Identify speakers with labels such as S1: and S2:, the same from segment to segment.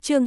S1: Chương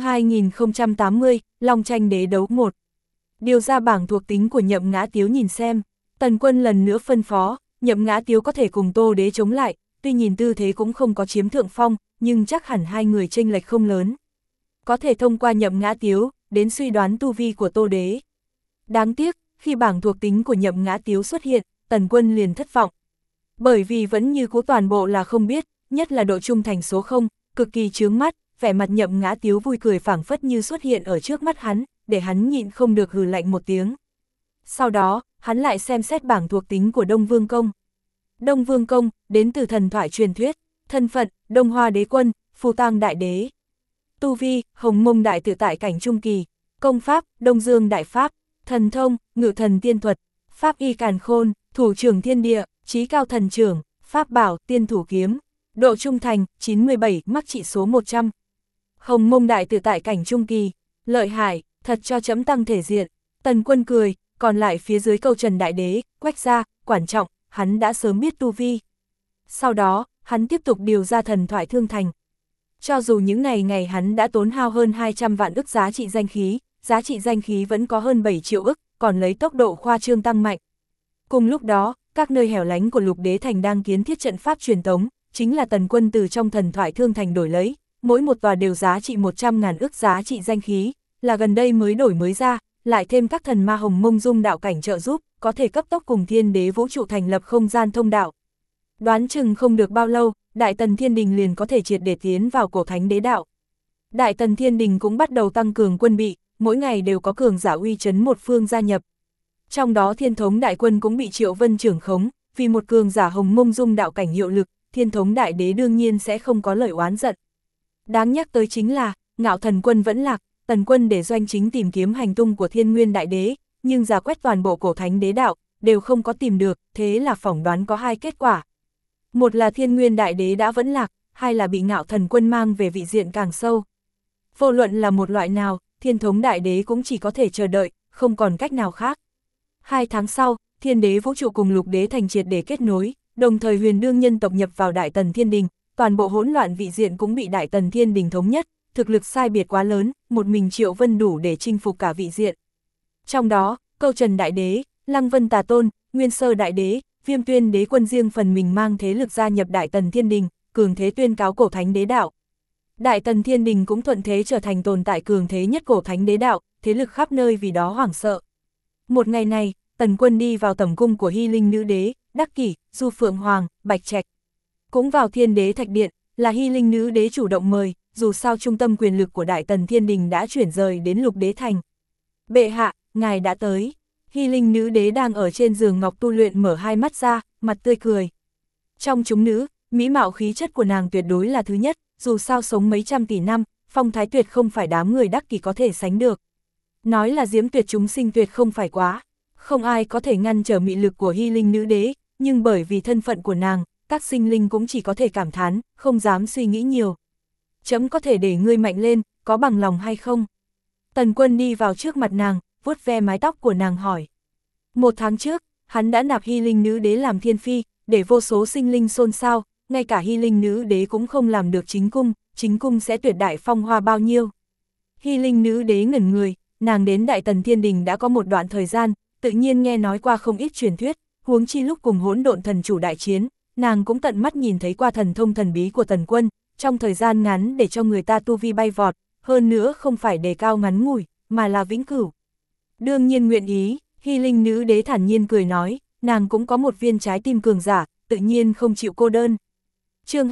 S1: 2080, Long tranh đế đấu 1. Điều ra bảng thuộc tính của Nhậm Ngã Tiếu nhìn xem. Tần Quân lần nữa phân phó, Nhậm Ngã Tiếu có thể cùng Tô Đế chống lại, tuy nhìn tư thế cũng không có chiếm thượng phong, nhưng chắc hẳn hai người chênh lệch không lớn. Có thể thông qua Nhậm Ngã Tiếu, đến suy đoán tu vi của Tô Đế. Đáng tiếc, khi bảng thuộc tính của Nhậm Ngã Tiếu xuất hiện, Tần Quân liền thất vọng. Bởi vì vẫn như cũ toàn bộ là không biết, nhất là độ trung thành số 0, cực kỳ chướng mắt, vẻ mặt Nhậm Ngã Tiếu vui cười phảng phất như xuất hiện ở trước mắt hắn, để hắn nhịn không được hừ lạnh một tiếng. Sau đó, hắn lại xem xét bảng thuộc tính của Đông Vương Công. Đông Vương Công, đến từ thần thoại truyền thuyết, thân phận, Đông Hoa Đế Quân, Phù Tang Đại Đế. Tu vi, Hồng Mông Đại Tự Tại cảnh trung kỳ, công pháp, Đông Dương Đại Pháp, thần thông, Ngự Thần Tiên Thuật, pháp y càn khôn, thủ trưởng thiên địa, trí cao thần trưởng, pháp bảo, tiên thủ kiếm. Độ trung thành, 97, mắc trị số 100. Hồng Mông Đại Tự Tại cảnh trung kỳ, lợi hại, thật cho chấm tăng thể diện. Tần Quân cười, còn lại phía dưới câu Trần Đại Đế, Quách gia, quan trọng, hắn đã sớm biết tu vi. Sau đó, hắn tiếp tục điều ra thần thoại thương thành. Cho dù những ngày hắn đã tốn hao hơn 200 vạn ức giá trị danh khí vẫn có hơn 7 triệu ức, còn lấy tốc độ khoa trương tăng mạnh. Cùng lúc đó, các nơi hẻo lánh của Lục Đế Thành đang kiến thiết trận pháp truyền tống, chính là Tần Quân từ trong thần thoại thương thành đổi lấy, mỗi một tòa đều giá trị 100.000 ức giá trị danh khí, là gần đây mới đổi mới ra, lại thêm các thần ma Hồng Mông Dung đạo cảnh trợ giúp, có thể cấp tốc cùng Thiên Đế vũ trụ thành lập không gian thông đạo. Đoán chừng không được bao lâu, Đại Tần Thiên Đình liền có thể triệt để tiến vào cổ thánh đế đạo. Đại Tần Thiên Đình cũng bắt đầu tăng cường quân bị, mỗi ngày đều có cường giả uy chấn một phương gia nhập. Trong đó Thiên Thống Đại Quân cũng bị Triệu Vân trưởng khống, vì một cường giả Hồng Mông Dung đạo cảnh hiệu lực, Thiên Thống Đại Đế đương nhiên sẽ không có lời oán giận. Đáng nhắc tới chính là, Ngạo Thần Quân vẫn lạc, Tần Quân để doanh chính tìm kiếm hành tung của Thiên Nguyên Đại Đế, nhưng rà quét toàn bộ cổ thánh đế đạo, đều không có tìm được, thế là phỏng đoán có hai kết quả. Một là Thiên Nguyên Đại Đế đã vẫn lạc, hai là bị Ngạo Thần Quân mang về vị diện càng sâu. Vô luận là một loại nào, Thiên Thống Đại Đế cũng chỉ có thể chờ đợi, không còn cách nào khác. 2 tháng sau, Thiên Đế vũ trụ cùng Lục Đế Thành triệt để kết nối, đồng thời huyền đương nhân tộc nhập vào Đại Tần Thiên Đình, toàn bộ hỗn loạn vị diện cũng bị Đại Tần Thiên Đình thống nhất, thực lực sai biệt quá lớn, một mình Triệu Vân đủ để chinh phục cả vị diện. Trong đó, Câu Trần Đại Đế, Lăng Vân Tà Tôn, Nguyên Sơ Đại Đế, Viêm Tuyên Đế Quân riêng phần mình mang thế lực gia nhập Đại Tần Thiên Đình, cường thế tuyên cáo cổ thánh đế đạo. Đại Tần Thiên Đình cũng thuận thế trở thành tồn tại cường thế nhất cổ thánh đế đạo, thế lực khắp nơi vì đó hoảng sợ. Một ngày này, Tần Quân đi vào tẩm cung của Hy Linh Nữ Đế, Đắc Kỷ, Du Phượng Hoàng, Bạch Trạch. Cũng vào Thiên Đế Thạch Điện, là Hy Linh Nữ Đế chủ động mời, dù sao trung tâm quyền lực của Đại Tần Thiên Đình đã chuyển rời đến Lục Đế Thành. Bệ hạ, ngài đã tới. Hy Linh Nữ Đế đang ở trên giường ngọc tu luyện mở hai mắt ra, mặt tươi cười. Trong chúng nữ, mỹ mạo khí chất của nàng tuyệt đối là thứ nhất, dù sao sống mấy trăm tỷ năm, phong thái tuyệt không phải đám người Đắc Kỷ có thể sánh được. Nói là diễm tuyệt chúng sinh tuyệt không phải quá, không ai có thể ngăn trở mị lực của Hy Linh Nữ Đế, nhưng bởi vì thân phận của nàng, các sinh linh cũng chỉ có thể cảm thán, không dám suy nghĩ nhiều. Chấm có thể để ngươi mạnh lên, có bằng lòng hay không? Tần Quân đi vào trước mặt nàng, vuốt ve mái tóc của nàng hỏi. 1 tháng trước, hắn đã nạp Hy Linh Nữ Đế làm thiên phi, để vô số sinh linh xôn xao, ngay cả Hy Linh Nữ Đế cũng không làm được chính cung sẽ tuyệt đại phong hoa bao nhiêu. Hy Linh Nữ Đế ngẩn người, nàng đến Đại Tần Thiên Đình đã có một đoạn thời gian, tự nhiên nghe nói qua không ít truyền thuyết, huống chi lúc cùng Hỗn Độn Thần Chủ đại chiến, nàng cũng tận mắt nhìn thấy qua thần thông thần bí của Tần Quân, trong thời gian ngắn để cho người ta tu vi bay vọt, hơn nữa không phải đề cao ngắn ngủi, mà là vĩnh cửu. Đương nhiên nguyện ý, Hy Linh Nữ Đế thản nhiên cười nói, nàng cũng có một viên trái tim cường giả, tự nhiên không chịu cô đơn. Chương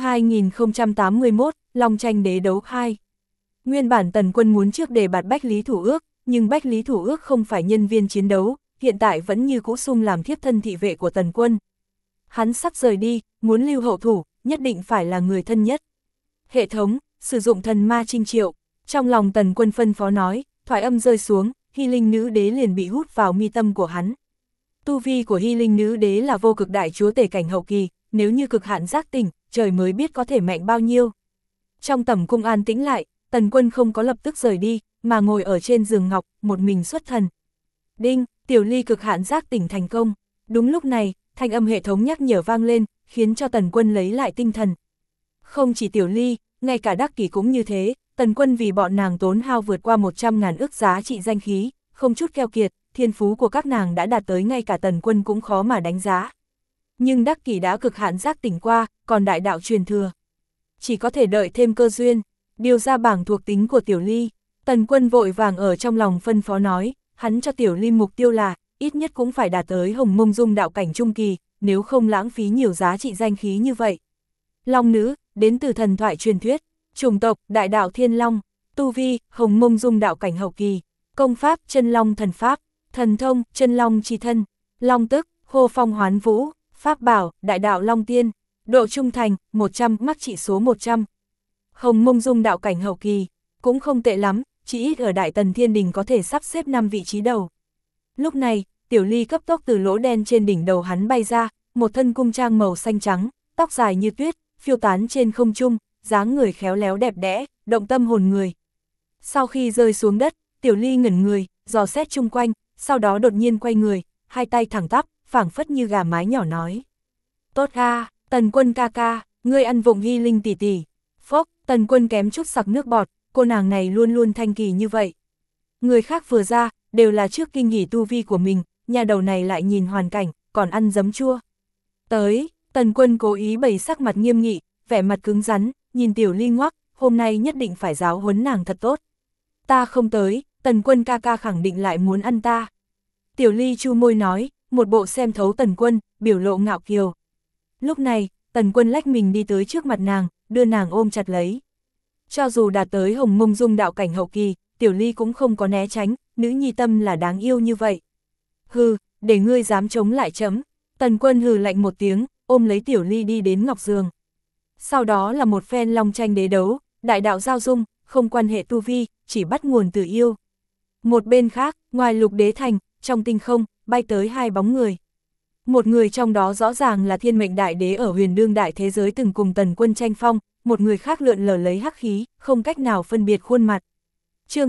S1: 2081, Long tranh đế đấu 2. Nguyên bản Tần Quân muốn trước đề bạt Bách Lý Thủ Ước, nhưng Bách Lý Thủ Ước không phải nhân viên chiến đấu, hiện tại vẫn như cũ sung làm thiếp thân thị vệ của Tần Quân. Hắn sắp rời đi, muốn lưu hậu thủ, nhất định phải là người thân nhất. Hệ thống, sử dụng thần ma trinh triệu. Trong lòng Tần Quân phân phó nói, thoại âm rơi xuống, Hy Linh Nữ Đế liền bị hút vào mi tâm của hắn. Tu vi của Hy Linh Nữ Đế là vô cực đại chúa tể cảnh hậu kỳ, nếu như cực hạn giác tỉnh, trời mới biết có thể mạnh bao nhiêu. Trong tẩm cung an tĩnh lại, Tần Quân không có lập tức rời đi, mà ngồi ở trên giường ngọc, một mình xuất thần. Đinh, Tiểu Ly cực hạn giác tỉnh thành công. Đúng lúc này, thanh âm hệ thống nhắc nhở vang lên, khiến cho Tần Quân lấy lại tinh thần. Không chỉ Tiểu Ly, ngay cả Đắc Kỷ cũng như thế, Tần Quân vì bọn nàng tốn hao vượt qua 100.000 ức giá trị danh khí, không chút keo kiệt, thiên phú của các nàng đã đạt tới ngay cả Tần Quân cũng khó mà đánh giá. Nhưng đắc kỷ đã cực hạn giác tỉnh qua, còn đại đạo truyền thừa. Chỉ có thể đợi thêm cơ duyên, điều ra bảng thuộc tính của Tiểu Ly. Tần Quân vội vàng ở trong lòng phân phó nói, hắn cho Tiểu Ly mục tiêu là, ít nhất cũng phải đạt tới Hồng Mông Dung đạo cảnh trung kỳ, nếu không lãng phí nhiều giá trị danh khí như vậy. Long nữ, đến từ thần thoại truyền thuyết, chủng tộc, đại đạo Thiên Long, tu vi, Hồng Mông Dung đạo cảnh hậu kỳ, công pháp, chân long thần pháp, thần thông, chân long chi thân, long tức, hô phong hoán vũ, pháp bảo, đại đạo Long Tiên, độ trung thành, 100, mắc trị số 100. Hồng Mông Dung đạo cảnh hậu kỳ, cũng không tệ lắm, chỉ ít ở Đại Tần Thiên Đình có thể sắp xếp 5 vị trí đầu. Lúc này, Tiểu Ly cấp tốc từ lỗ đen trên đỉnh đầu hắn bay ra, một thân cung trang màu xanh trắng, tóc dài như tuyết, phiêu tán trên không trung, dáng người khéo léo đẹp đẽ, động tâm hồn người. Sau khi rơi xuống đất, Tiểu Ly ngẩn người, dò xét chung quanh, sau đó đột nhiên quay người, hai tay thẳng tắp, phảng phất như gà mái nhỏ nói. Tốt a, Tần Quân ca ca, ngươi ăn vụng Hy Linh tỷ tỷ. Phốc, Tần Quân kém chút sặc nước bọt, cô nàng này luôn luôn thanh kỳ như vậy. Người khác vừa ra, đều là trước kinh nghỉ tu vi của mình, nhà đầu này lại nhìn hoàn cảnh, còn ăn giấm chua. Tới, Tần Quân cố ý bày sắc mặt nghiêm nghị, vẻ mặt cứng rắn, nhìn Tiểu Ly ngoắc, hôm nay nhất định phải giáo huấn nàng thật tốt. Ta không tới, Tần Quân ca ca khẳng định lại muốn ăn ta. Tiểu Ly chu môi nói, một bộ xem thấu Tần Quân, biểu lộ ngạo kiều. Lúc này, Tần Quân lách mình đi tới trước mặt nàng, đưa nàng ôm chặt lấy. Cho dù đạt tới Hồng Mông Dung đạo cảnh hậu kỳ, Tiểu Ly cũng không có né tránh, nữ nhi tâm là đáng yêu như vậy. Hừ, để ngươi dám chống lại chấm. Tần Quân hừ lạnh một tiếng, ôm lấy Tiểu Ly đi đến ngọc giường. Sau đó là một phen long tranh đế đấu, đại đạo giao dung, không quan hệ tu vi, chỉ bắt nguồn từ yêu. Một bên khác, ngoài Lục Đế Thành, trong tinh không, bay tới hai bóng người. Một người trong đó rõ ràng là Thiên Mệnh Đại Đế ở Huyền Đương Đại Thế Giới từng cùng Tần Quân tranh phong, một người khác lượn lờ lấy hắc khí, không cách nào phân biệt khuôn mặt. Chương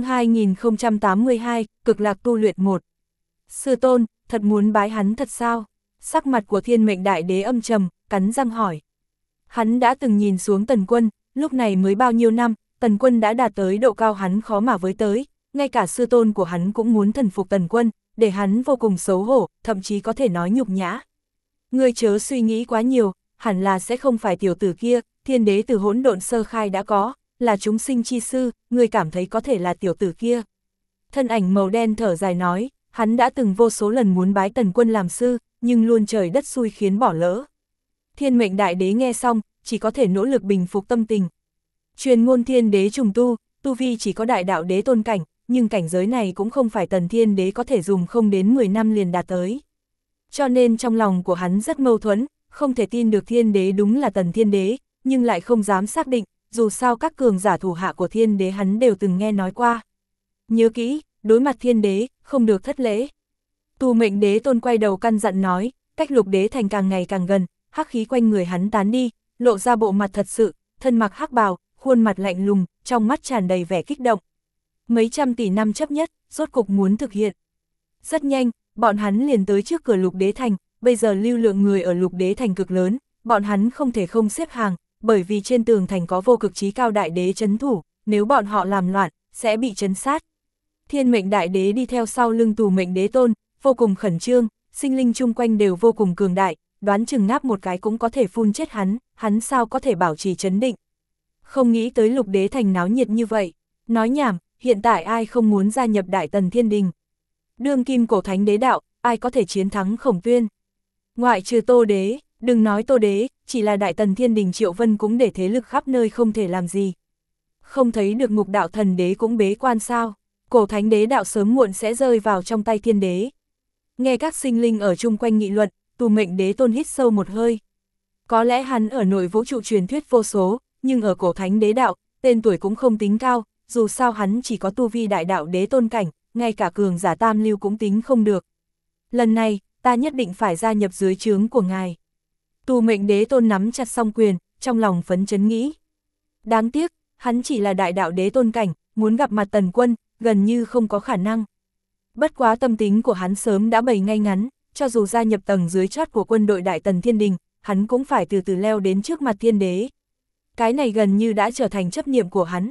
S1: 2082, Cực Lạc tu luyện 1. Sư tôn, thật muốn bái hắn thật sao? Sắc mặt của Thiên Mệnh Đại Đế âm trầm, cắn răng hỏi. Hắn đã từng nhìn xuống Tần Quân, lúc này mới bao nhiêu năm, Tần Quân đã đạt tới độ cao hắn khó mà với tới, ngay cả sư tôn của hắn cũng muốn thần phục Tần Quân, để hắn vô cùng xấu hổ, thậm chí có thể nói nhục nhã. Ngươi chớ suy nghĩ quá nhiều, hẳn là sẽ không phải tiểu tử kia, thiên đế từ hỗn độn sơ khai đã có, là chúng sinh chi sư, ngươi cảm thấy có thể là tiểu tử kia. Thân ảnh màu đen thở dài nói, hắn đã từng vô số lần muốn bái Tần Quân làm sư, nhưng luôn trời đất xui khiến bỏ lỡ. Thiên Mệnh Đại Đế nghe xong, chỉ có thể nỗ lực bình phục tâm tình. Truyền ngôn thiên đế trùng tu vi chỉ có đại đạo đế tôn cảnh, nhưng cảnh giới này cũng không phải Tần Thiên Đế có thể dùng không đến 10 năm liền đạt tới. Cho nên trong lòng của hắn rất mâu thuẫn, không thể tin được Thiên Đế đúng là Tần Thiên Đế, nhưng lại không dám xác định, dù sao các cường giả thủ hạ của Thiên Đế hắn đều từng nghe nói qua. Nhớ kỹ, đối mặt Thiên Đế, không được thất lễ. Tu Mệnh Đế Tôn quay đầu căn dặn nói, cách Lục Đế Thành càng ngày càng gần, hắc khí quanh người hắn tán đi, lộ ra bộ mặt thật sự, thân mặc hắc bào, khuôn mặt lạnh lùng, trong mắt tràn đầy vẻ kích động. Mấy trăm tỷ năm chấp nhất, rốt cục muốn thực hiện. Rất nhanh, bọn hắn liền tới trước cửa Lục Đế Thành, bây giờ lưu lượng người ở Lục Đế Thành cực lớn, bọn hắn không thể không xếp hàng, bởi vì trên tường thành có vô cực chí cao đại đế trấn thủ, nếu bọn họ làm loạn, sẽ bị trấn sát. Thiên Mệnh Đại Đế đi theo sau lưng Tu Mệnh Đế Tôn, vô cùng khẩn trương, sinh linh chung quanh đều vô cùng cường đại, đoán chừng ngáp một cái cũng có thể phun chết hắn sao có thể bảo trì trấn định. Không nghĩ tới Lục Đế Thành náo nhiệt như vậy, nói nhảm, hiện tại ai không muốn gia nhập Đại Tần Thiên Đình. Đương kim cổ thánh đế đạo, ai có thể chiến thắng Khổng Tuyên. Ngoại trừ Tô Đế, đừng nói Tô Đế, chỉ là Đại Tần Thiên Đình Triệu Vân cũng để thế lực khắp nơi không thể làm gì. Không thấy được Ngục Đạo Thần Đế cũng bế quan sao, cổ thánh đế đạo sớm muộn sẽ rơi vào trong tay Thiên Đế. Nghe các sinh linh ở chung quanh nghị luận, Tu Mệnh Đế Tôn hít sâu một hơi. Có lẽ hắn ở nội vũ trụ truyền thuyết vô số, nhưng ở cổ thánh đế đạo, tên tuổi cũng không tính cao, dù sao hắn chỉ có tu vi đại đạo đế tôn cảnh, ngay cả cường giả tam lưu cũng tính không được. Lần này, ta nhất định phải gia nhập dưới trướng của ngài. Tu Mệnh Đế Tôn nắm chặt song quyền, trong lòng phấn chấn nghĩ. Đáng tiếc, hắn chỉ là đại đạo đế tôn cảnh, muốn gặp mặt Tần Quân, gần như không có khả năng. Bất quá tâm tính của hắn sớm đã bày ngay ngắn, cho dù gia nhập tầng dưới chót của quân đội Đại Tần Thiên Đình, hắn cũng phải từ từ leo đến trước mặt Thiên Đế. Cái này gần như đã trở thành chấp niệm của hắn.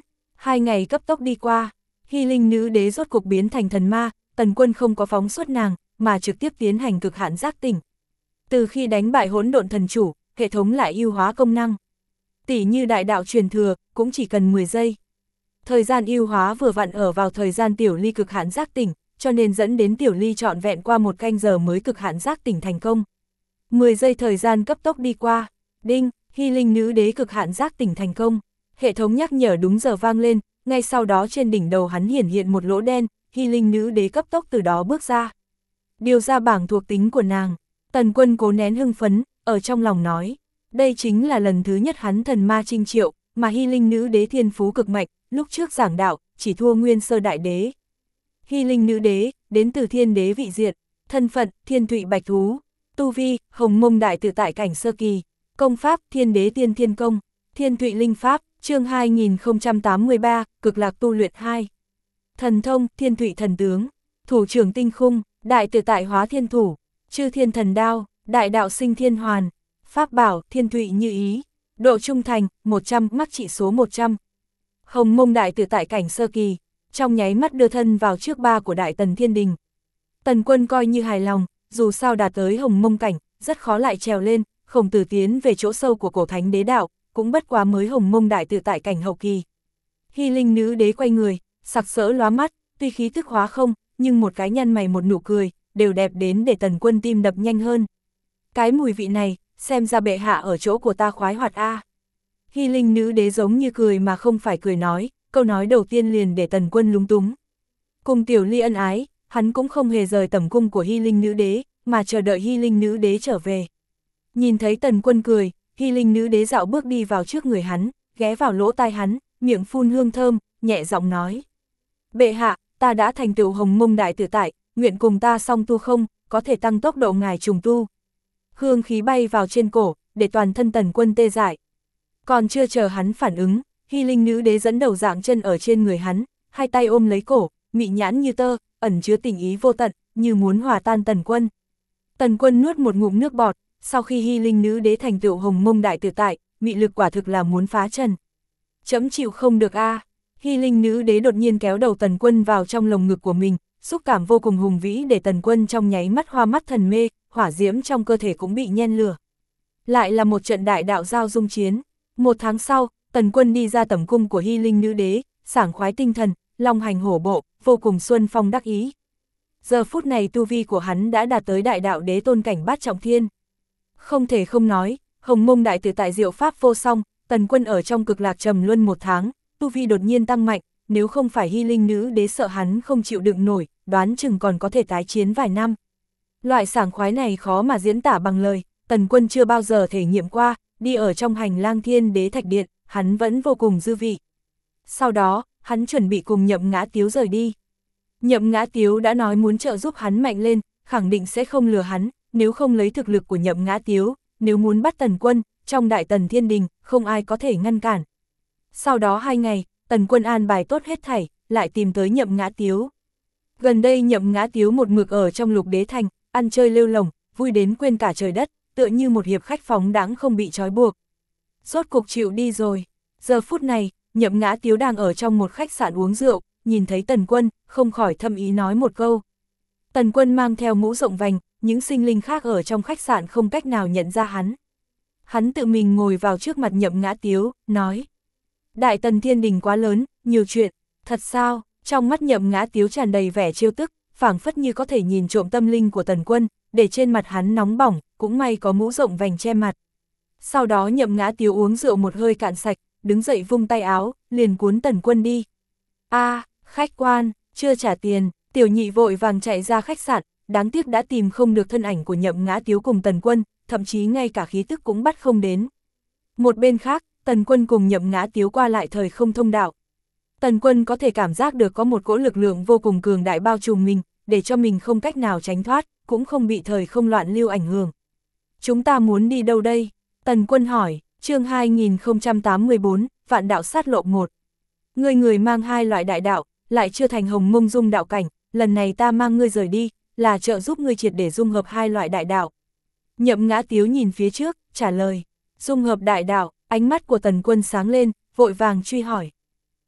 S1: 2 ngày cấp tốc đi qua, Hy Linh nữ đế rốt cục biến thành thần ma, Tần Quân không có phóng xuất nàng, mà trực tiếp tiến hành cực hạn giác tỉnh. Từ khi đánh bại hỗn độn thần chủ, hệ thống lại ưu hóa công năng. Tỷ như đại đạo truyền thừa, cũng chỉ cần 10 giây. Thời gian ưu hóa vừa vặn ở vào thời gian Tiểu Ly cực hạn giác tỉnh, cho nên dẫn đến Tiểu Ly trọn vẹn qua 1 canh giờ mới cực hạn giác tỉnh thành công. 10 giây thời gian cấp tốc đi qua, đinh, Hy Linh nữ đế cực hạn giác tỉnh thành công. Hệ thống nhắc nhở đúng giờ vang lên, ngay sau đó trên đỉnh đầu hắn hiển hiện một lỗ đen, Hy Linh nữ đế cấp tốc từ đó bước ra. Điều ra bảng thuộc tính của nàng, Tần Quân cố nén hưng phấn, ở trong lòng nói, đây chính là lần thứ nhất hắn thần ma chinh triệu, mà Hy Linh nữ đế thiên phú cực mạnh, lúc trước giảng đạo, chỉ thua Nguyên Sơ đại đế. Hy Linh nữ đế, đến từ Thiên đế vị diệt, thân phận, Thiên Thụy bạch thú, tu vi, Hồng Mông đại tự tại cảnh sơ kỳ, công pháp, Thiên đế tiên thiên công, Thiên Thụy linh pháp, chương 2083, cực lạc tu luyện 2. Thần thông, Thiên Thụy thần tướng, thủ trưởng tinh khung, đại tự tại hóa thiên thủ, chư thiên thần đao, đại đạo sinh thiên hoàn, pháp bảo, Thiên Thụy như ý, độ trung thành, 100, mắc trị số 100. Hồng Mông đại tự tại cảnh sơ kỳ, trong nháy mắt đưa thân vào trước ba của Đại Tần Thiên Đình. Tần Quân coi như hài lòng, dù sao đạt tới Hồng Mông cảnh, rất khó lại trèo lên, Khổng Tử tiến về chỗ sâu của cổ thánh đế đạo, cũng bất quá mới Hồng Mông đại tự tại cảnh hậu kỳ. Hy Linh nữ đế quay người, sặc sỡ lóa mắt, tuy khí tức hóa không, nhưng một cái nhăn mày một nụ cười, đều đẹp đến để Tần Quân tim đập nhanh hơn. Cái mùi vị này, xem ra bệ hạ ở chỗ của ta khoái hoạt a. Hy Linh nữ đế giống như cười mà không phải cười nói, câu nói đầu tiên liền để Tần Quân lúng túng. Cùng Tiểu Ly ân ái, hắn cũng không hề rời tẩm cung của Hy Linh nữ đế, mà chờ đợi Hy Linh nữ đế trở về. Nhìn thấy Tần Quân cười, Hy Linh nữ đế dạo bước đi vào trước người hắn, ghé vào lỗ tai hắn, miệng phun hương thơm, nhẹ giọng nói. Bệ hạ, ta đã thành tựu Hồng Mông đại tự tại, nguyện cùng ta song tu không, có thể tăng tốc độ ngài trùng tu. Hương khí bay vào trên cổ, để toàn thân Tần Quân tê dại. Còn chưa chờ hắn phản ứng, Hy Linh nữ đế dẫn đầu dạng chân ở trên người hắn, hai tay ôm lấy cổ, mị nhãn như tơ, ẩn chứa tình ý vô tận, như muốn hòa tan Tần Quân. Tần Quân nuốt một ngụm nước bọt, sau khi Hy Linh nữ đế thành tựu Hồng Mông đại tự tại, mị lực quả thực là muốn phá trần. Chấm chịu không được a. Hy Linh nữ đế đột nhiên kéo đầu Tần Quân vào trong lồng ngực của mình, xúc cảm vô cùng hùng vĩ để Tần Quân trong nháy mắt hoa mắt thần mê, hỏa diễm trong cơ thể cũng bị nhen lửa. Lại là một trận đại đạo giao dung chiến. 1 tháng sau, Tần Quân đi ra tẩm cung của Hy Linh nữ đế, sảng khoái tinh thần, long hành hổ bộ, vô cùng xuân phong đắc ý. Giờ phút này tu vi của hắn đã đạt tới đại đạo đế tôn cảnh bát trọng thiên. Không thể không nói, Hồng Mông đại tự tại diệu pháp vô song, Tần Quân ở trong cực lạc trầm luân 1 tháng, tu vi đột nhiên tăng mạnh, nếu không phải Hy Linh nữ đế sợ hắn không chịu đựng nổi, đoán chừng còn có thể tái chiến vài năm. Loại sảng khoái này khó mà diễn tả bằng lời, Tần Quân chưa bao giờ thể nghiệm qua, đi ở trong hành lang Thiên đế thạch điện, hắn vẫn vô cùng dư vị. Sau đó, hắn chuẩn bị cùng Nhậm Ngã Tiếu rời đi. Nhậm Ngã Tiếu đã nói muốn trợ giúp hắn mạnh lên, khẳng định sẽ không lừa hắn, nếu không lấy thực lực của Nhậm Ngã Tiếu, nếu muốn bắt Tần Quân, trong Đại Tần Thiên Đình, không ai có thể ngăn cản. Sau đó 2 ngày, Tần Quân an bài tốt hết thảy, lại tìm tới Nhậm Ngã Tiếu. Gần đây Nhậm Ngã Tiếu một mực ở trong Lục Đế Thành, ăn chơi lêu lổng, vui đến quên cả trời đất, tựa như một hiệp khách phóng đãng không bị trói buộc. Rốt cục chịu đi rồi. Giờ phút này, Nhậm Ngã Tiếu đang ở trong một khách sạn uống rượu, nhìn thấy Tần Quân, không khỏi thâm ý nói một câu. Tần Quân mang theo mũ rộng vành, những sinh linh khác ở trong khách sạn không cách nào nhận ra hắn. Hắn tự mình ngồi vào trước mặt Nhậm Ngã Tiếu, nói. Đại Tần Thiên Đình quá lớn, nhiều chuyện, thật sao? Trong mắt Nhậm Ngã Tiếu tràn đầy vẻ trêu tức, phảng phất như có thể nhìn trộm tâm linh của Tần Quân, để trên mặt hắn nóng bỏng, cũng may có mũ rộng vành che mặt. Sau đó Nhậm Ngã Tiếu uống rượu một hơi cạn sạch, đứng dậy vung tay áo, liền cuốn Tần Quân đi. Khách quan, chưa trả tiền, tiểu nhị vội vàng chạy ra khách sạn, đáng tiếc đã tìm không được thân ảnh của Nhậm Ngã Tiếu cùng Tần Quân, thậm chí ngay cả khí tức cũng bắt không đến. Một bên khác, Tần Quân cùng Nhậm Ngã Tiếu qua lại thời không thông đạo. Tần Quân có thể cảm giác được có một cỗ lực lượng vô cùng cường đại bao trùm mình, để cho mình không cách nào tránh thoát, cũng không bị thời không loạn lưu ảnh hưởng. Chúng ta muốn đi đâu đây? Tần Quân hỏi, chương 2084, Vạn đạo sát lộ 1. Người mang 2 loại đại đạo, lại chưa thành Hồng Mông dung đạo cảnh, lần này ta mang ngươi rời đi, là trợ giúp ngươi triệt để dung hợp 2 loại đại đạo. Nhậm Ngã Tiếu nhìn phía trước, trả lời, dung hợp đại đạo, ánh mắt của Tần Quân sáng lên, vội vàng truy hỏi.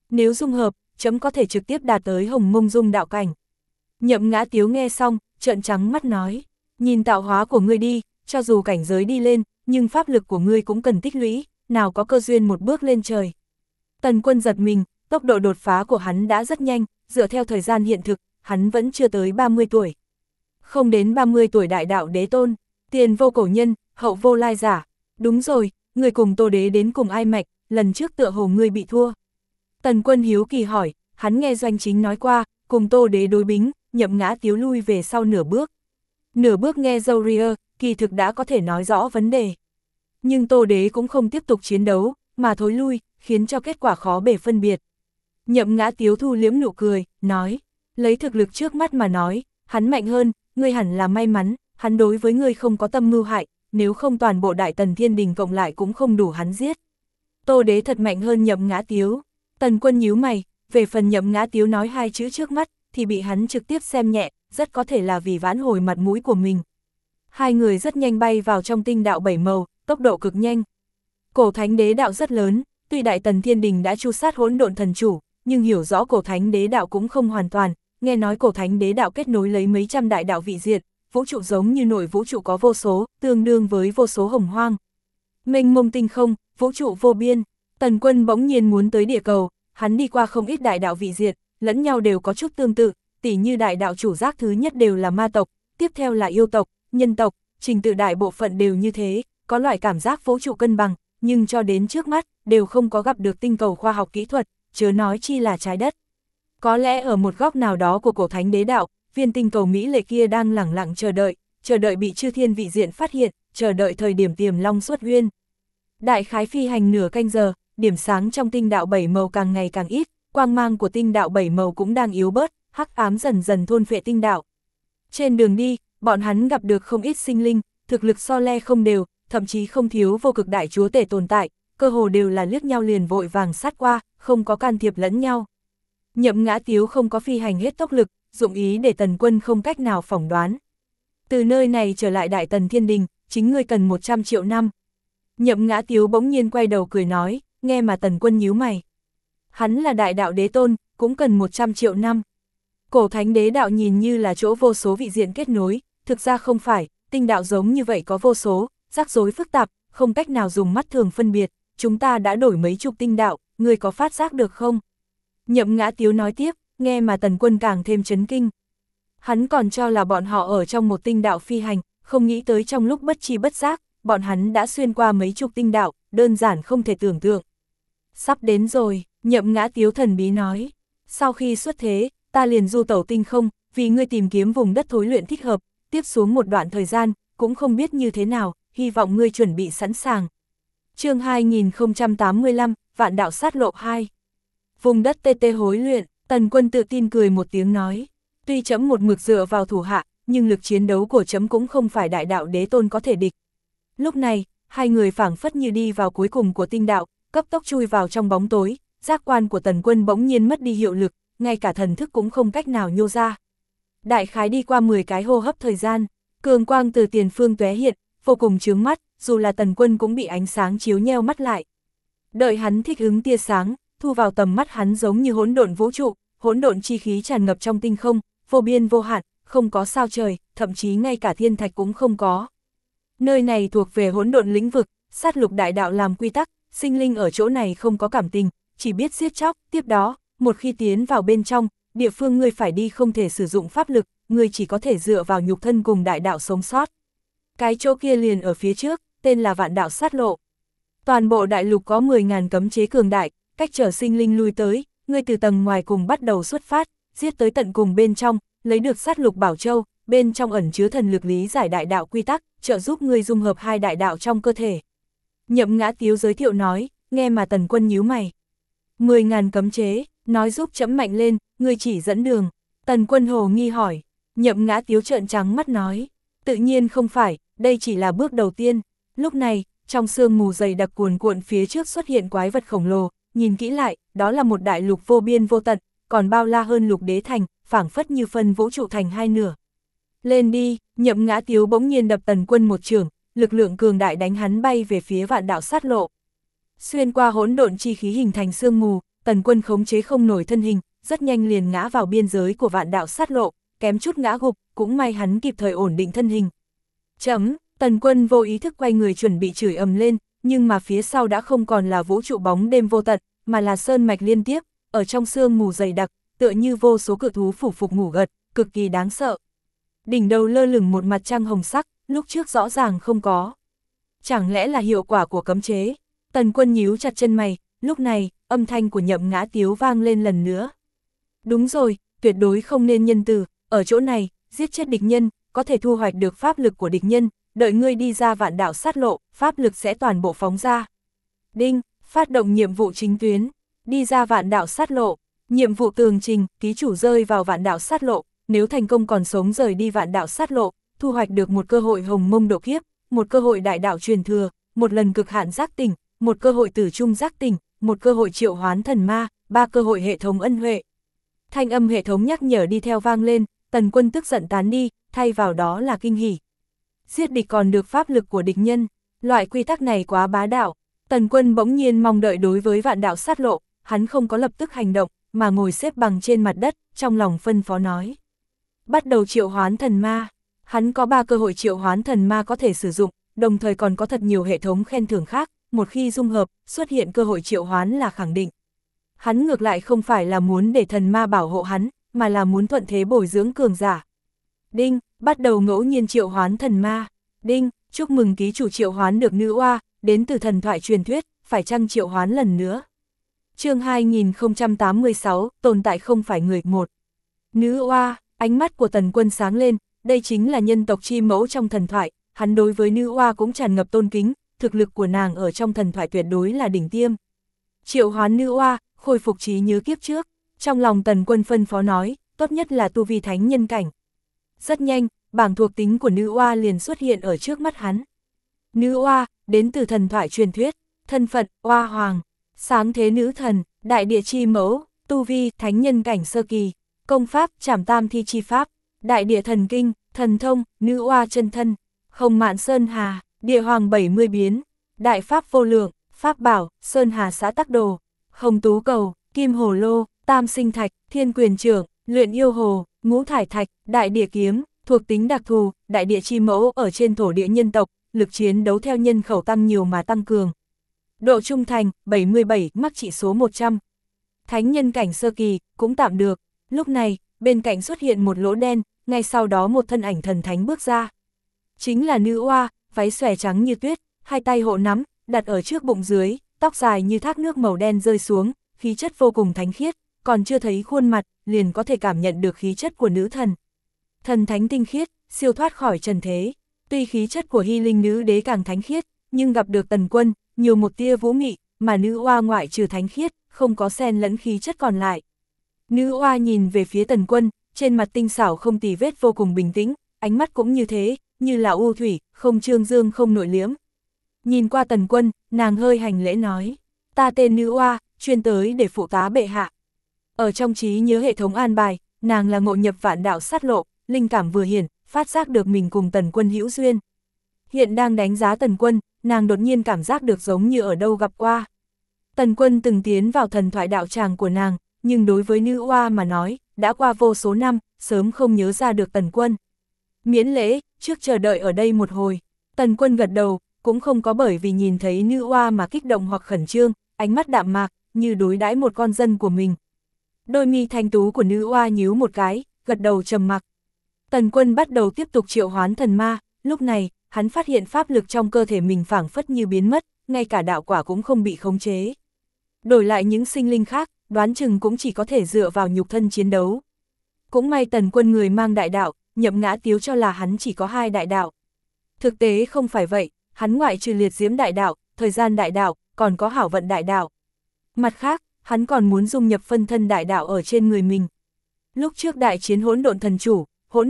S1: Nếu dung hợp, chấm có thể trực tiếp đạt tới Hồng Mông Dung đạo cảnh. Nhậm Ngã Tiếu nghe xong, trợn trắng mắt nói, nhìn tạo hóa của ngươi đi, cho dù cảnh giới đi lên, nhưng pháp lực của ngươi cũng cần tích lũy, nào có cơ duyên một bước lên trời. Tần Quân giật mình, tốc độ đột phá của hắn đã rất nhanh, dựa theo thời gian hiện thực, hắn vẫn chưa tới 30 tuổi. Không đến 30 tuổi đại đạo đế tôn, tiền vô cổ nhân, hậu vô lai giả. Đúng rồi, người cùng Tô Đế đến cùng ai mạch, lần trước tựa hồ ngươi bị thua. Tần Quân hiếu kỳ hỏi, hắn nghe Doanh Chính nói qua, cùng Tô Đế đối bính, Nhậm Ngã Tiếu lui về sau nửa bước. Nửa bước nghe Zourier, kỳ thực đã có thể nói rõ vấn đề. Nhưng Tô Đế cũng không tiếp tục chiến đấu, mà thối lui, khiến cho kết quả khó bề phân biệt. Nhậm Ngã Tiếu thu liếm nụ cười, nói, lấy thực lực trước mắt mà nói, hắn mạnh hơn, ngươi hẳn là may mắn, hắn đối với ngươi không có tâm mưu hại, nếu không toàn bộ Đại Tần Thiên Đình cộng lại cũng không đủ hắn giết. Tô Đế thật mạnh hơn Nhậm Ngã Tiếu. Tần Quân nhíu mày, về phần Nhậm Ngã Tiếu nói hai chữ trước mắt, thì bị hắn trực tiếp xem nhẹ, rất có thể là vì vãn hồi mặt mũi của mình. Hai người rất nhanh bay vào trong tinh đạo bảy màu, tốc độ cực nhanh. Cổ Thánh Đế đạo rất lớn, tuy Đại Tần Thiên Đình đã tru sát hỗn độn thần chủ, nhưng hiểu rõ Cổ Thánh Đế đạo cũng không hoàn toàn, nghe nói Cổ Thánh Đế đạo kết nối lấy mấy trăm đại đạo vị diệt, vũ trụ giống như nội vũ trụ có vô số, tương đương với vô số hồng hoang. Mênh mông tinh không, vũ trụ vô biên. Tần Quân bỗng nhiên muốn tới địa cầu, hắn đi qua không ít đại đạo vị diệt, lẫn nhau đều có chút tương tự, tỉ như đại đạo chủ giác thứ nhất đều là ma tộc, tiếp theo là yêu tộc, nhân tộc, trình tự đại bộ phận đều như thế, có loại cảm giác vũ trụ cân bằng, nhưng cho đến trước mắt, đều không có gặp được tinh cầu khoa học kỹ thuật, chớ nói chi là trái đất. Có lẽ ở một góc nào đó của Cổ Thánh Đế đạo, viên tinh cầu mỹ lệ kia đang lẳng lặng chờ đợi bị chư thiên vị diện phát hiện, chờ đợi thời điểm tiềm long xuất huyên. Đại khái phi hành nửa canh giờ, điểm sáng trong tinh đạo bảy màu càng ngày càng ít, quang mang của tinh đạo bảy màu cũng đang yếu bớt, hắc ám dần dần thôn phệ tinh đạo. Trên đường đi, bọn hắn gặp được không ít sinh linh, thực lực so le không đều, thậm chí không thiếu vô cực đại chúa tể tồn tại, cơ hồ đều là liếc nhau liền vội vàng sát qua, không có can thiệp lẫn nhau. Nhậm Ngã Tiếu không có phi hành hết tốc lực, dụng ý để Tần Quân không cách nào phỏng đoán. Từ nơi này trở lại Đại Tần Thiên Đình, chính ngươi cần 100 triệu năm. Nhậm Ngã Tiếu bỗng nhiên quay đầu cười nói, nghe mà Tần Quân nhíu mày. Hắn là đại đạo đế tôn, cũng cần 100 triệu năm. Cổ Thánh Đế đạo nhìn như là chỗ vô số vị diện kết nối, thực ra không phải, tinh đạo giống như vậy có vô số, rắc rối phức tạp, không cách nào dùng mắt thường phân biệt, chúng ta đã đổi mấy chục tinh đạo, ngươi có phát giác được không? Nhậm Ngã Tiếu nói tiếp, nghe mà Tần Quân càng thêm chấn kinh. Hắn còn cho là bọn họ ở trong một tinh đạo phi hành, không nghĩ tới trong lúc bất tri bất giác, bọn hắn đã xuyên qua mấy chục tinh đạo, đơn giản không thể tưởng tượng. Sắp đến rồi, Nhậm Ngã Tiếu thần bí nói, sau khi xuất thế, ta liền du tẩu tinh không, vì ngươi tìm kiếm vùng đất thối luyện thích hợp, tiếp xuống một đoạn thời gian, cũng không biết như thế nào, hy vọng ngươi chuẩn bị sẵn sàng. Chương 2085, Vạn đạo sát lộ 2. Vùng đất TT hối luyện, Tần Quân tự tin cười một tiếng nói, tuy chấm một mực dựa vào thủ hạ, nhưng lực chiến đấu của chấm cũng không phải đại đạo đế tôn có thể địch. Lúc này, hai người phảng phất như đi vào cuối cùng của tinh đạo, cấp tốc chui vào trong bóng tối, giác quan của Tần Quân bỗng nhiên mất đi hiệu lực, ngay cả thần thức cũng không cách nào nhô ra. Đại khái đi qua 10 cái hô hấp thời gian, cường quang từ tiền phương tóe hiện, vô cùng chướng mắt, dù là Tần Quân cũng bị ánh sáng chiếu nheo mắt lại. Đợi hắn thích ứng tia sáng, thu vào tầm mắt hắn giống như hỗn độn vũ trụ, hỗn độn chi khí tràn ngập trong tinh không, vô biên vô hạn, không có sao trời, thậm chí ngay cả thiên thạch cũng không có. Nơi này thuộc về hỗn độn lĩnh vực, sát lục đại đạo làm quy tắc, sinh linh ở chỗ này không có cảm tình, chỉ biết giết chóc, tiếp đó, một khi tiến vào bên trong, địa phương ngươi phải đi không thể sử dụng pháp lực, ngươi chỉ có thể dựa vào nhục thân cùng đại đạo sống sót. Cái chỗ kia liền ở phía trước, tên là Vạn đạo sát lộ. Toàn bộ đại lục có 10.000 cấm chế cường đại, cách trở sinh linh lui tới, ngươi từ tầng ngoài cùng bắt đầu xuất phát, giết tới tận cùng bên trong, lấy được sát lục bảo châu, bên trong ẩn chứa thần lực lý giải đại đạo quy tắc, trợ giúp ngươi dung hợp hai đại đạo trong cơ thể. Nhậm Ngã Tiếu giới thiệu nói, nghe mà Tần Quân nhíu mày. 10.000 cấm chế, nói giúp chấm mạnh lên, ngươi chỉ dẫn đường. Tần Quân hồ nghi hỏi, Nhậm Ngã Tiếu trợn trắng mắt nói, tự nhiên không phải, đây chỉ là bước đầu tiên. Lúc này, trong sương mù dày đặc cuồn cuộn phía trước xuất hiện quái vật khổng lồ, nhìn kỹ lại, đó là một đại lục vô biên vô tận, còn bao la hơn lục đế thành, phảng phất như phân vũ trụ thành hai nửa. Lên đi, Nhậm Ngã Tiếu bỗng nhiên đập Tần Quân một chưởng, lực lượng cường đại đánh hắn bay về phía Vạn đạo sát lộ. Xuyên qua hỗn độn chi khí hình thành sương mù, Tần Quân khống chế không nổi thân hình, rất nhanh liền ngã vào biên giới của vạn đạo sát lộ, kém chút ngã gục, cũng may hắn kịp thời ổn định thân hình. Tần Quân vô ý thức quay người chuẩn bị chửi ầm lên, nhưng mà phía sau đã không còn là vũ trụ bóng đêm vô tận, mà là sơn mạch liên tiếp, ở trong sương mù dày đặc, tựa như vô số cự thú phủ phục ngủ gật, cực kỳ đáng sợ. Đỉnh đầu lơ lửng một mặt trăng hồng sắc, lúc trước rõ ràng không có. Chẳng lẽ là hiệu quả của cấm chế? Tần Quân nhíu chặt chân mày, lúc này, âm thanh của Nhậm Ngã Tiếu vang lên lần nữa. Đúng rồi, tuyệt đối không nên nhân từ, ở chỗ này, giết chết địch nhân, có thể thu hoạch được pháp lực của địch nhân, đợi ngươi đi ra vạn đạo sát lộ, pháp lực sẽ toàn bộ phóng ra. Đinh, phát động nhiệm vụ chính tuyến, đi ra vạn đạo sát lộ, nhiệm vụ tường trình, ký chủ rơi vào vạn đạo sát lộ, nếu thành công còn sống rời đi vạn đạo sát lộ, thu hoạch được một cơ hội hồng mông độ kiếp, một cơ hội đại đạo truyền thừa, một lần cực hạn giác tỉnh, một cơ hội tử trung giác tỉnh, một cơ hội triệu hoán thần ma, 3 cơ hội hệ thống ân huệ. Thanh âm hệ thống nhắc nhở đi theo vang lên, Tần Quân tức giận tán đi, thay vào đó là kinh hỉ. Giết địch còn được pháp lực của địch nhân, loại quy tắc này quá bá đạo. Tần Quân bỗng nhiên mong đợi đối với vạn đạo sát lộ, hắn không có lập tức hành động, mà ngồi xếp bằng trên mặt đất, trong lòng phân phó nói. Bắt đầu triệu hoán thần ma, hắn có 3 cơ hội triệu hoán thần ma có thể sử dụng, đồng thời còn có thật nhiều hệ thống khen thưởng khác, một khi dung hợp, xuất hiện cơ hội triệu hoán là khẳng định. Hắn ngược lại không phải là muốn để thần ma bảo hộ hắn, mà là muốn thuận thế bồi dưỡng cường giả. Đinh, bắt đầu ngẫu nhiên triệu hoán thần ma. Đinh, chúc mừng ký chủ triệu hoán được nữ oa, đến từ thần thoại truyền thuyết, phải chăng triệu hoán lần nữa. Chương 2086, tồn tại không phải người một. Nữ oa, ánh mắt của Tần Quân sáng lên, đây chính là nhân tộc chi mẫu trong thần thoại, hắn đối với nữ oa cũng tràn ngập tôn kính, thực lực của nàng ở trong thần thoại tuyệt đối là đỉnh tiêm. Triệu hoán nữ oa, khôi phục trí nhớ kiếp trước, trong lòng Tần Quân phân phó nói, tốt nhất là tu vi thánh nhân cảnh. Rất nhanh, bảng thuộc tính của nữ oa liền xuất hiện ở trước mắt hắn. Nữ oa, đến từ thần thoại truyền thuyết, thân phận, oa hoàng, sáng thế nữ thần, đại địa chi mẫu, tu vi, thánh nhân cảnh sơ kỳ, công pháp, trảm tam thi chi pháp, đại địa thần kinh, thần thông, nữ oa chân thân, hồng mạn sơn hà, địa hoàng 70 biến, đại pháp vô lượng, pháp bảo, sơn hà xã tắc đồ, hồng tú cầu, kim hồ lô, tam sinh thạch, thiên quyền trưởng, luyện yêu hồ, ngũ thải thạch, đại địa kiếm, thuộc tính đặc thù, đại địa chi mẫu ở trên thổ địa nhân tộc, lực chiến đấu theo nhân khẩu tăng nhiều mà tăng cường. Độ trung thành, 77, mắc chỉ số 100. Thánh nhân cảnh sơ kỳ, cũng tạm được. Lúc này, bên cạnh xuất hiện một lỗ đen, ngay sau đó một thân ảnh thần thánh bước ra. Chính là nữ oa, váy xòe trắng như tuyết, hai tay hộ nắm, đặt ở trước bụng dưới, tóc dài như thác nước màu đen rơi xuống, khí chất vô cùng thánh khiết, còn chưa thấy khuôn mặt, liền có thể cảm nhận được khí chất của nữ thần. Thần thánh tinh khiết, siêu thoát khỏi trần thế. Tuy khí chất của Hy Linh nữ đế càng thánh khiết, nhưng gặp được Tần Quân, nhiều một tia vũ mị, mà nữ oa ngoại trừ thánh khiết, không có xen lẫn khí chất còn lại. Nữ oa nhìn về phía Tần Quân, trên mặt tinh xảo không tì vết vô cùng bình tĩnh, ánh mắt cũng như thế, như là u thủy, không trương dương không nội liếm. Nhìn qua Tần Quân, nàng hơi hành lễ nói, ta tên nữ oa, chuyên tới để phụ tá bệ hạ. Ở trong trí nhớ hệ thống an bài, nàng là ngộ nhập vạn đạo sát lộ, linh cảm vừa hiển, phát giác được mình cùng Tần Quân hữu duyên. Hiện đang đánh giá Tần Quân, nàng đột nhiên cảm giác được giống như ở đâu gặp qua. Tần Quân từng tiến vào thần thoại đạo tràng của nàng, nhưng đối với nữ oa mà nói, đã qua vô số năm, sớm không nhớ ra được Tần Quân. Miễn lễ, trước chờ đợi ở đây một hồi. Tần Quân gật đầu, cũng không có bởi vì nhìn thấy nữ oa mà kích động hoặc khẩn trương, ánh mắt đạm mạc, như đối đãi một con dân của mình. Đôi mi thanh tú của nữ oa nhíu một cái, gật đầu trầm mặc. Tần Quân bắt đầu tiếp tục triệu hoán thần ma, lúc này, hắn phát hiện pháp lực trong cơ thể mình phảng phất như biến mất, ngay cả đạo quả cũng không bị khống chế. Đổi lại những sinh linh khác, đoán chừng cũng chỉ có thể dựa vào nhục thân chiến đấu. Cũng may Tần Quân người mang đại đạo, Nhậm Ngã Tiếu cho là hắn chỉ có 2 đại đạo. Thực tế không phải vậy, hắn ngoại trừ liệt diễm đại đạo, thời gian đại đạo, còn có hảo vận đại đạo. Mặt khác, hắn còn muốn dung nhập phân thân đại đạo ở trên người mình. Lúc trước đại chiến hỗn độn thần chủ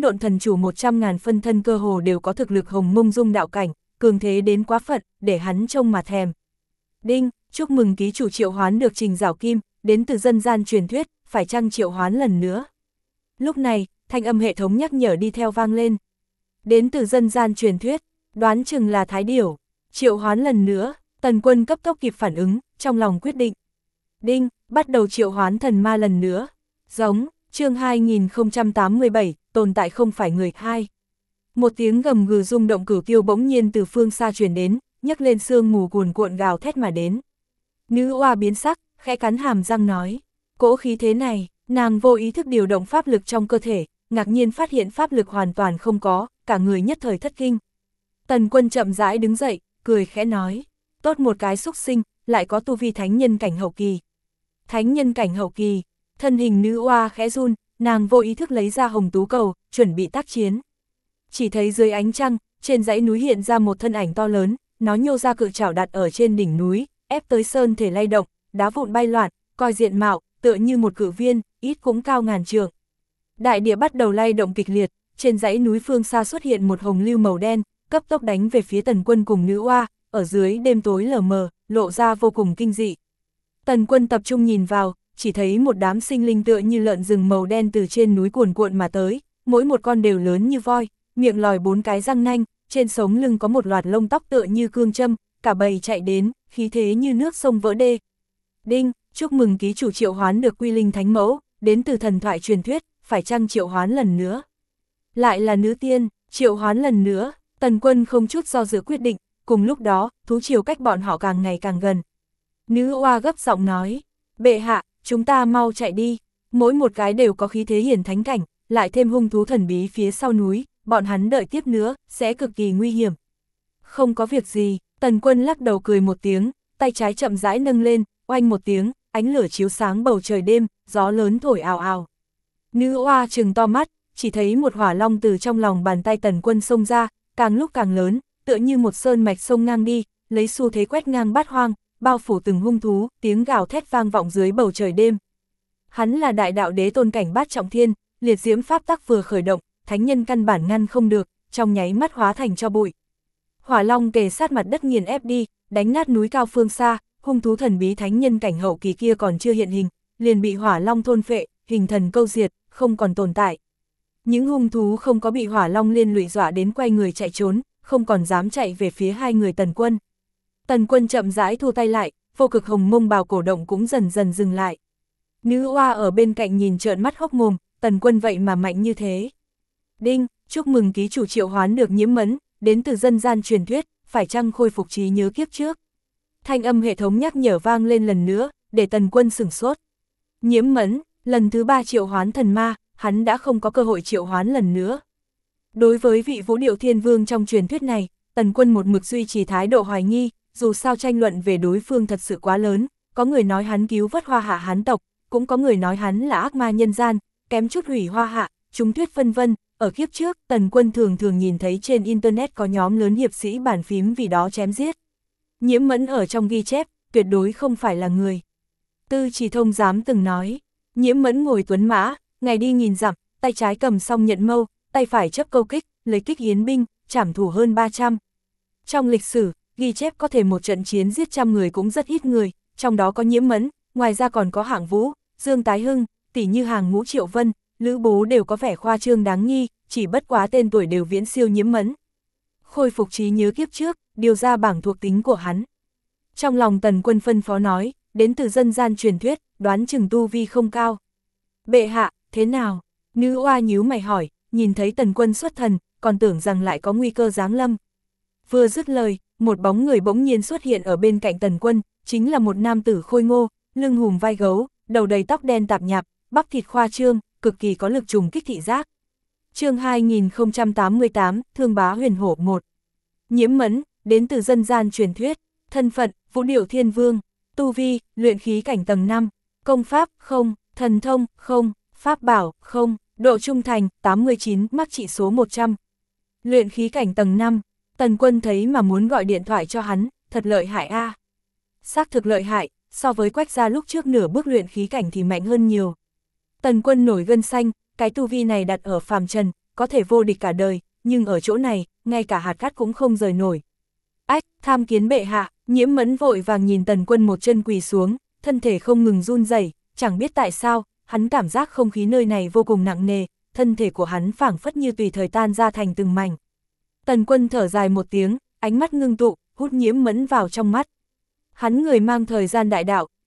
S1: 100.000 phân thân cơ hồ đều có thực lực hồng mông dung đạo cảnh, cường thế đến quá phận, để hắn trông mà thèm. Đinh, chúc mừng ký chủ triệu hoán được Trình Giảo Kim, đến từ dân gian truyền thuyết, phải chăng triệu hoán lần nữa. Lúc này, thanh âm hệ thống nhắc nhở đi theo vang lên. Đến từ dân gian truyền thuyết, đoán chừng là Thái Điểu, triệu hoán lần nữa. Tần Quân cấp tốc kịp phản ứng, trong lòng quyết định. Đinh, bắt đầu triệu hoán thần ma lần nữa. Giống, chương 2087, tồn tại không phải người. 2. Một tiếng gầm gừ rung động cửu tiêu bỗng nhiên từ phương xa truyền đến, nhấc lên sương mù cuồn cuộn gào thét mà đến. Nữ oa biến sắc, khẽ cắn hàm răng nói, cỗ khí thế này, nàng vô ý thức điều động pháp lực trong cơ thể, ngạc nhiên phát hiện pháp lực hoàn toàn không có, cả người nhất thời thất kinh. Tần Quân chậm rãi đứng dậy, cười khẽ nói, tốt một cái xúc sinh, lại có tu vi thánh nhân cảnh hậu kỳ. Thánh nhân cảnh hậu kỳ, thân hình nữ oa khẽ run, nàng vô ý thức lấy ra hồng tú cầu, chuẩn bị tác chiến. Chỉ thấy dưới ánh trăng, trên dãy núi hiện ra một thân ảnh to lớn, nó nhô ra cự trảo đặt ở trên đỉnh núi, ép tới sơn thể lay động, đá vụn bay loạn, coi diện mạo, tựa như một cự viên, ít cũng cao ngàn trượng. Đại địa bắt đầu lay động kịch liệt, trên dãy núi phương xa xuất hiện một hồng lưu màu đen, cấp tốc đánh về phía Tần Quân cùng nữ oa, ở dưới đêm tối lờ mờ, lộ ra vô cùng kinh dị. Tần Quân tập trung nhìn vào, chỉ thấy một đám sinh linh tựa như lợn rừng màu đen từ trên núi cuồn cuộn mà tới, mỗi một con đều lớn như voi, miệng lòi 4 cái răng nanh, trên sống lưng có một loạt lông tóc tựa như cương châm, cả bầy chạy đến, khí thế như nước sông vỡ đê. Đinh, chúc mừng ký chủ triệu hoán được Quy Linh Thánh Mẫu, đến từ thần thoại truyền thuyết, phải chăng triệu hoán lần nữa? Lại là nữ tiên, triệu hoán lần nữa, Tần Quân không chút do dự quyết định, cùng lúc đó, thú triều cách bọn họ càng ngày càng gần. Nữ oa gấp giọng nói, bệ hạ, chúng ta mau chạy đi, mỗi một cái đều có khí thế hiển thánh cảnh, lại thêm hung thú thần bí phía sau núi, bọn hắn đợi tiếp nữa, sẽ cực kỳ nguy hiểm. Không có việc gì, Tần Quân lắc đầu cười một tiếng, tay trái chậm rãi nâng lên, oanh một tiếng, ánh lửa chiếu sáng bầu trời đêm, gió lớn thổi ào ào. Nữ oa trừng to mắt, chỉ thấy một hỏa long từ trong lòng bàn tay Tần Quân xông ra, càng lúc càng lớn, tựa như một sơn mạch sông ngang đi, lấy xu thế quét ngang bát hoang, bao phủ từng hung thú, tiếng gào thét vang vọng dưới bầu trời đêm. Hắn là đại đạo đế tôn cảnh bát trọng thiên, liệt diễm pháp tắc vừa khởi động, thánh nhân căn bản ngăn không được, trong nháy mắt hóa thành cho bụi. Hỏa long kề sát mặt đất nghiền ép đi, đánh nát núi cao phương xa, hung thú thần bí thánh nhân cảnh hậu kỳ kia còn chưa hiện hình, liền bị hỏa long thôn phệ, hình thần câu diệt, không còn tồn tại. Những hung thú không có bị hỏa long liên lụy dọa đến quay người chạy trốn, không còn dám chạy về phía hai người Tần Quân. Tần Quân chậm rãi thu tay lại, vô cực hồng mông bào cổ động cũng dần dần dừng lại. Nữ oa ở bên cạnh nhìn trợn mắt hốc mồm, Tần Quân vậy mà mạnh như thế. Đinh, chúc mừng ký chủ triệu hoán được Nhiễm Mẫn, đến từ dân gian truyền thuyết, phải chăng khôi phục trí nhớ kiếp trước. Thanh âm hệ thống nhắc nhở vang lên lần nữa, để Tần Quân sửng sốt. Nhiễm Mẫn, lần thứ 3 triệu hoán thần ma, hắn đã không có cơ hội triệu hoán lần nữa. Đối với vị Vũ Điệu Thiên Vương trong truyền thuyết này, Tần Quân một mực duy trì thái độ hoài nghi, dù sao tranh luận về đối phương thật sự quá lớn, có người nói hắn cứu vớt Hoa Hạ Hán tộc, cũng có người nói hắn là ác ma nhân gian, kém chút hủy Hoa Hạ, chúng thuyết phân vân. Ở kiếp trước, Tần Quân thường thường nhìn thấy trên Internet có nhóm lớn hiệp sĩ bàn phím vì đó chém giết. Nhiễm Mẫn ở trong ghi chép, tuyệt đối không phải là người. Tư Chỉ Thông dám từng nói, Nhiễm Mẫn ngồi tuấn mã, ngày đi nghìn dặm, tay trái cầm song nhận mâu, tay phải chấp câu kích, lấy kích hiến binh, trảm thủ hơn 300. Trong lịch sử, ghi chép có thể một trận chiến giết trăm người cũng rất ít người, trong đó có Nhiễm Mẫn, ngoài ra còn có Hạng Vũ, Dương Tái Hưng, tỷ như Hàng Ngũ Triệu Vân, Lữ Bố đều có vẻ khoa trương đáng nghi, chỉ bất quá tên tuổi đều viễn siêu Nhiễm Mẫn. Khôi phục trí nhớ kiếp trước, điều ra bảng thuộc tính của hắn. Trong lòng Tần Quân phân phó nói, đến từ dân gian truyền thuyết, đoán chừng tu vi không cao. Bệ hạ, thế nào? Nữ oa nhíu mày hỏi, nhìn thấy Tần Quân xuất thần, còn tưởng rằng lại có nguy cơ giáng lâm. Vừa dứt lời, một bóng người bỗng nhiên xuất hiện ở bên cạnh Tần Quân, chính là một nam tử khôi ngô, lưng hùm vai gấu, đầu đầy tóc đen tạp nhạp, bắp thịt khoa trương, cực kỳ có lực trùng kích thị giác. Chương 2088, Thương Bá Huyền Hổ 1. Nhiễm Mẫn, đến từ dân gian truyền thuyết, thân phận, Vũ Điệu Thiên Vương, tu vi, luyện khí cảnh tầng 5, công pháp, không, thần thông, không, pháp bảo, không, độ trung thành, 89, mắc trị số 100. Luyện khí cảnh tầng 5, Tần Quân thấy mà muốn gọi điện thoại cho hắn, thật lợi hại a. Xác thực lợi hại, so với Quách gia lúc trước nửa bước luyện khí cảnh thì mạnh hơn nhiều. Tần Quân nổi gân xanh, cái tu vi này đặt ở phàm trần, có thể vô địch cả đời, nhưng ở chỗ này, ngay cả hạt cát cũng không rời nổi. Ách, tham kiến bệ hạ, Nhiễm Mẫn vội vàng nhìn Tần Quân một chân quỳ xuống, thân thể không ngừng run rẩy, chẳng biết tại sao, hắn cảm giác không khí nơi này vô cùng nặng nề, thân thể của hắn phảng phất như tùy thời tan ra thành từng mảnh. Tần Quân thở dài một tiếng, ánh mắt ngưng tụ, hút Nhiễm Mẫn vào trong mắt. Hắn người mang thời gian đại đạo,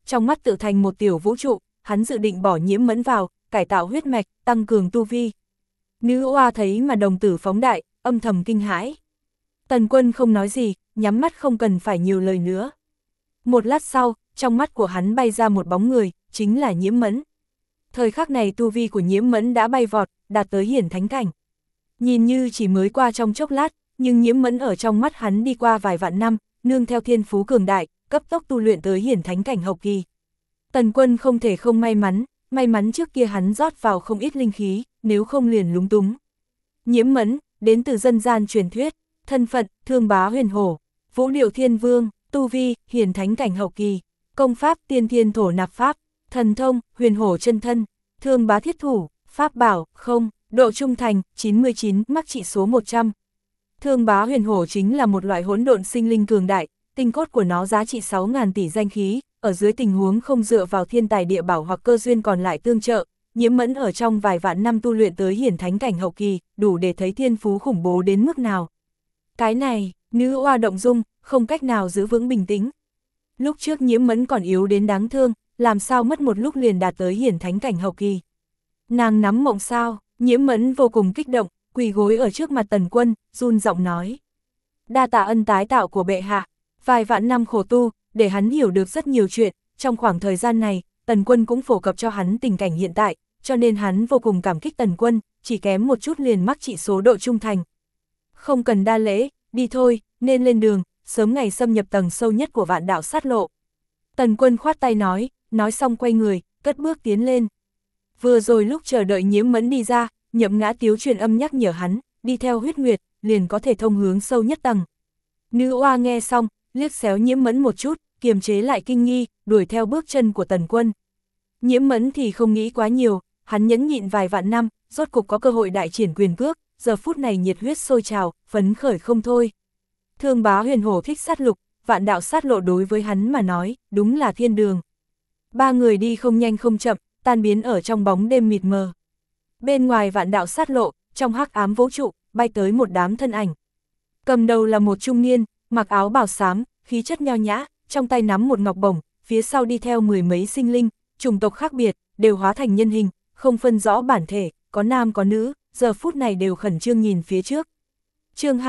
S1: trong mắt tự thành một tiểu vũ trụ, hắn dự định bỏ Nhiễm Mẫn vào, cải tạo huyết mạch, tăng cường tu vi. Nữ oa thấy mà đồng tử phóng đại, âm thầm kinh hãi. Tần Quân không nói gì, nhắm mắt không cần phải nhiều lời nữa. Một lát sau, trong mắt của hắn bay ra một bóng người, chính là Nhiễm Mẫn. Thời khắc này tu vi của Nhiễm Mẫn đã bay vọt, đạt tới hiển thánh cảnh. Nhìn như chỉ mới qua trong chốc lát, nhưng Nhiễm Mẫn ở trong mắt hắn đi qua vài vạn năm, nương theo thiên phú cường đại, cấp tốc tu luyện tới hiển thánh cảnh hậu kỳ. Tần Quân không thể không may mắn trước kia hắn rót vào không ít linh khí, nếu không liền lúng túng. Nhiễm Mẫn, đến từ dân gian truyền thuyết, thân phận, Thương Bá Huyền Hổ, Vũ Điệu Thiên Vương, tu vi, hiển thánh cảnh hậu kỳ, công pháp, Tiên Thiên Thổ Nạp Pháp, thần thông, Huyền Hổ chân thân, Thương Bá Thiết Thủ, pháp bảo, không, độ trung thành, 99, mắc trị số 100. Thương Bá Huyền Hổ chính là một loại hỗn độn sinh linh cường đại, tinh cốt của nó giá trị 6.000 tỷ danh khí, ở dưới tình huống không dựa vào thiên tài địa bảo hoặc cơ duyên còn lại tương trợ, Nhiễm Mẫn ở trong vài vạn năm tu luyện tới hiển thánh cảnh hậu kỳ, đủ để thấy thiên phú khủng bố đến mức nào. Cái này, nữ oa động dung, không cách nào giữ vững bình tĩnh. Lúc trước Nhiễm Mẫn còn yếu đến đáng thương, làm sao mất một lúc liền đạt tới hiển thánh cảnh hậu kỳ. Nàng nắm mộng sao, Nhiễm Mẫn vô cùng kích động, quỳ gối ở trước mặt Tần Quân, run giọng nói. Đa tạ ân tái tạo của bệ hạ, vài vạn năm khổ tu, để hắn hiểu được rất nhiều chuyện, trong khoảng thời gian này, Tần Quân cũng phổ cập cho hắn tình cảnh hiện tại, cho nên hắn vô cùng cảm kích Tần Quân, chỉ kém một chút liền mắc trị số độ trung thành. Không cần đa lễ, đi thôi, nên lên đường, sớm ngày xâm nhập tầng sâu nhất của vạn đạo sát lộ. Tần Quân khoát tay nói xong quay người, cất bước tiến lên. Vừa rồi lúc chờ đợi Nhiễm Mẫn đi ra, Nhậm Ngã Tiếu truyền âm nhắc nhở hắn, đi theo huyết nguyệt, liền có thể thông hướng sâu nhất tầng. Nữ oa nghe xong, liếc xéo Nhiễm Mẫn một chút, kiềm chế lại kinh nghi, đuổi theo bước chân của Tần Quân. Nhiễm Mẫn thì không nghĩ quá nhiều, hắn nhẫn nhịn vài vạn năm, rốt cục có cơ hội đại triển quyền cước, giờ phút này nhiệt huyết sôi trào, phấn khởi không thôi. Thương Bá Huyền Hổ thích sát lục, vạn đạo sát lộ đối với hắn mà nói, đúng là thiên đường. Ba người đi không nhanh không chậm, tan biến ở trong bóng đêm mịt mờ. Bên ngoài vạn đạo sát lộ, trong hắc ám vũ trụ, bay tới một đám thân ảnh. Cầm đầu là một trung niên, mặc áo bào xám, khí chất nho nhã, trong tay nắm một ngọc bổng, phía sau đi theo mười mấy sinh linh, chủng tộc khác biệt, đều hóa thành nhân hình, không phân rõ bản thể, có nam có nữ, giờ phút này đều khẩn trương nhìn phía trước. Chương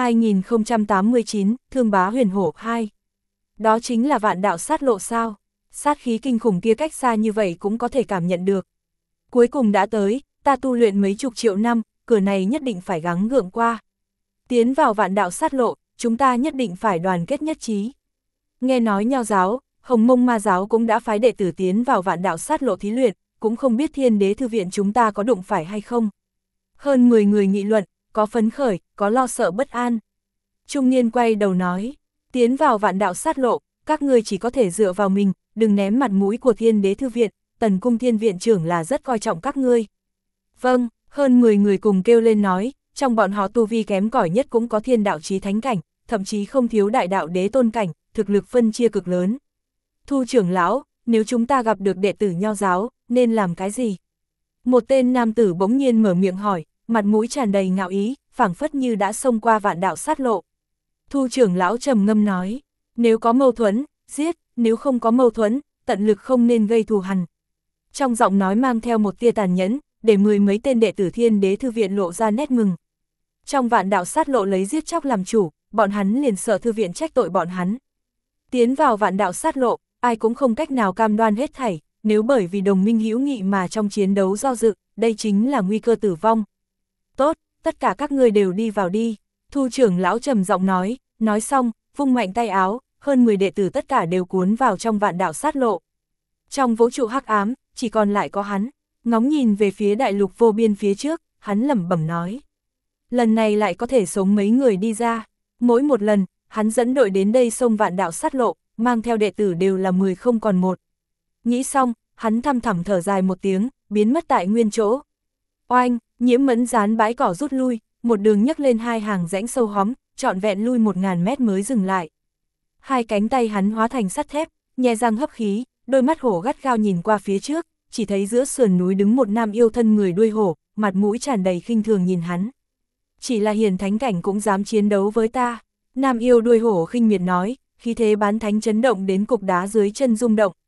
S1: 2089, Thương Bá Huyền Hổ 2. Đó chính là vạn đạo sát lộ sao? Sát khí kinh khủng kia cách xa như vậy cũng có thể cảm nhận được. Cuối cùng đã tới, ta tu luyện mấy chục triệu năm, cửa này nhất định phải gắng gượng qua. Tiến vào vạn đạo sát lộ, chúng ta nhất định phải đoàn kết nhất trí. Nghe nói Nho giáo, Hồng Mông Ma giáo cũng đã phái đệ tử tiến vào vạn đạo sát lộ thí luyện, cũng không biết Thiên Đế thư viện chúng ta có đụng phải hay không. Hơn 10 người nghị luận, có phấn khởi, có lo sợ bất an. Trung niên quay đầu nói, tiến vào vạn đạo sát lộ, các ngươi chỉ có thể dựa vào mình, đừng ném mặt mũi của Thiên Đế thư viện, Tần Cung Thiên viện trưởng là rất coi trọng các ngươi. Vâng, hơn 10 người cùng kêu lên nói, trong bọn họ tu vi kém cỏi nhất cũng có thiên đạo chí thánh cảnh, thậm chí không thiếu đại đạo đế tôn cảnh, thực lực phân chia cực lớn. Thu trưởng lão, nếu chúng ta gặp được đệ tử Nho giáo, nên làm cái gì? Một tên nam tử bỗng nhiên mở miệng hỏi, mặt mũi tràn đầy ngạo ý, phảng phất như đã xông qua vạn đạo sát lộ. Thu trưởng lão trầm ngâm nói, nếu có mâu thuẫn, giết, nếu không có mâu thuẫn, tận lực không nên gây thù hằn. Trong giọng nói mang theo một tia tàn nhẫn, để mười mấy tên đệ tử Thiên Đế thư viện lộ ra nét mừng. Trong vạn đạo sát lộ lấy giết chóc làm chủ, bọn hắn liền sợ thư viện trách tội bọn hắn. Tiến vào vạn đạo sát lộ, ai cũng không cách nào cam đoan hết thảy, nếu bởi vì đồng minh hữu nghị mà trong chiến đấu do dự, đây chính là nguy cơ tử vong. Tốt, tất cả các ngươi đều đi vào đi, Thu trưởng lão trầm giọng nói xong, vung mạnh tay áo, hơn 10 đệ tử tất cả đều cuốn vào trong vạn đạo sát lộ. Trong vũ trụ hắc ám, chỉ còn lại có hắn, ngóng nhìn về phía đại lục vô biên phía trước, hắn lẩm bẩm nói. Lần này lại có thể sống mấy người đi ra, mỗi một lần, hắn dẫn đội đến đây xông vạn đạo sát lộ, mang theo đệ tử đều là 10 không còn một. Nghĩ xong, hắn thăm thẳm thở dài một tiếng, biến mất tại nguyên chỗ. Oanh, Nhiễm Mẫn dán bãi cỏ rút lui, một đường nhấc lên hai hàng rãnh sâu hóm, trọn vẹn lui 1000 mét mới dừng lại. Hai cánh tay hắn hóa thành sắt thép, nhe răng hấp khí, đôi mắt hổ gắt gao nhìn qua phía trước, chỉ thấy giữa sườn núi đứng một nam yêu thân người đuôi hổ, mặt mũi tràn đầy khinh thường nhìn hắn. Chỉ là hiền thánh cảnh cũng dám chiến đấu với ta, nam yêu đuôi hổ khinh miệt nói, khí thế bán thánh chấn động đến cục đá dưới chân rung động.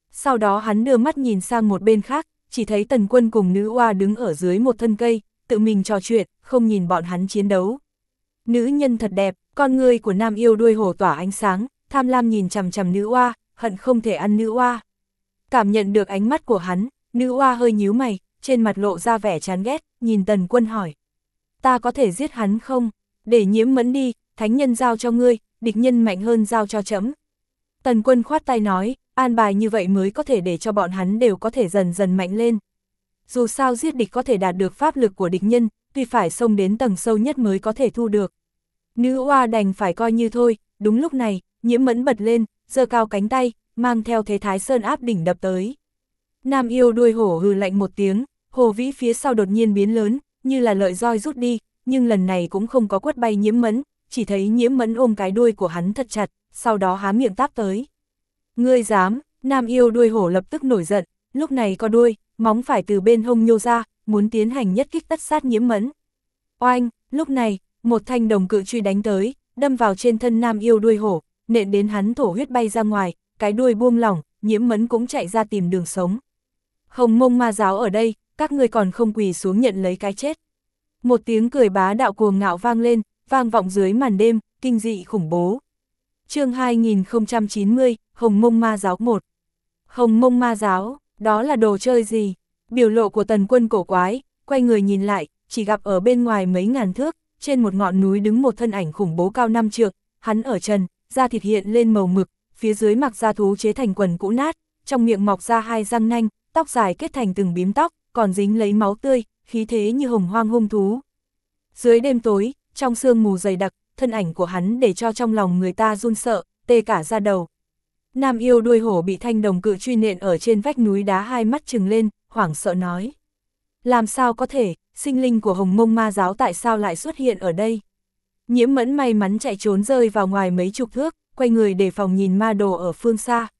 S1: Sau đó hắn đưa mắt nhìn sang một bên khác, chỉ thấy Tần Quân cùng nữ oa đứng ở dưới một thân cây, tự mình trò chuyện, không nhìn bọn hắn chiến đấu. Nữ nhân thật đẹp, con người của nam yêu đuôi hổ tỏa ánh sáng, tham lam nhìn chằm chằm nữ oa, hận không thể ăn nữ oa. Cảm nhận được ánh mắt của hắn, nữ oa hơi nhíu mày, trên mặt lộ ra vẻ chán ghét, nhìn Tần Quân hỏi. Ta có thể giết hắn không? Để Nhiễm Mẫn đi, thánh nhân giao cho ngươi, địch nhân mạnh hơn giao cho trẫm. Tần Quân khoát tay nói, an bài như vậy mới có thể để cho bọn hắn đều có thể dần dần mạnh lên. Dù sao giết địch có thể đạt được pháp lực của địch nhân, tuy phải xông đến tầng sâu nhất mới có thể thu được. Nữ oa đành phải coi như thôi, đúng lúc này, Nhiễm Mẫn bật lên, giơ cao cánh tay, mang theo thế Thái Sơn áp đỉnh đập tới. Nam yêu đuôi hổ hừ lạnh một tiếng, hồ vĩ phía sau đột nhiên biến lớn, như là lợi roi rút đi, nhưng lần này cũng không có quất bay Nhiễm Mẫn, chỉ thấy Nhiễm Mẫn ôm cái đuôi của hắn thật chặt, sau đó há miệng táp tới. Ngươi dám? Nam yêu đuôi hổ lập tức nổi giận, lúc này có đuôi, móng phải từ bên hông nhô ra, muốn tiến hành nhất kích tất sát Nhiễm Mẫn. Oanh, lúc này, một thanh đồng cự truy đánh tới, đâm vào trên thân nam yêu đuôi hổ, nện đến hắn thổ huyết bay ra ngoài, cái đuôi buông lỏng, Nhiễm Mẫn cũng chạy ra tìm đường sống. Hồng Mông Ma giáo ở đây, các ngươi còn không quỳ xuống nhận lấy cái chết. Một tiếng cười bá đạo cuồng ngạo vang lên, vang vọng dưới màn đêm, kinh dị khủng bố. Chương 2090, Hồng Mông Ma giáo 1. Hồng Mông Ma giáo, đó là đồ chơi gì? Biểu lộ của Tần Quân cổ quái, quay người nhìn lại, chỉ gặp ở bên ngoài mấy ngàn thước, trên một ngọn núi đứng một thân ảnh khủng bố cao 5 trượng, hắn ở trần, da thịt hiện lên màu mực, phía dưới mặc da thú chế thành quần cũ nát, trong miệng mọc ra hai răng nanh, tóc dài kết thành từng bím tóc, còn dính lấy máu tươi, khí thế như hồng hoang hung thú. Dưới đêm tối, trong sương mù dày đặc, thân ảnh của hắn để cho trong lòng người ta run sợ, tê cả da đầu. Nam yêu đuôi hổ bị thanh đồng cự truy nện ở trên vách núi đá, hai mắt trừng lên, hoảng sợ nói. Làm sao có thể, sinh linh của Hồng Mông Ma giáo tại sao lại xuất hiện ở đây? Nhiễm Mẫn may mắn chạy trốn rơi vào ngoài mấy chục thước, quay người đề phòng nhìn ma đồ ở phương xa.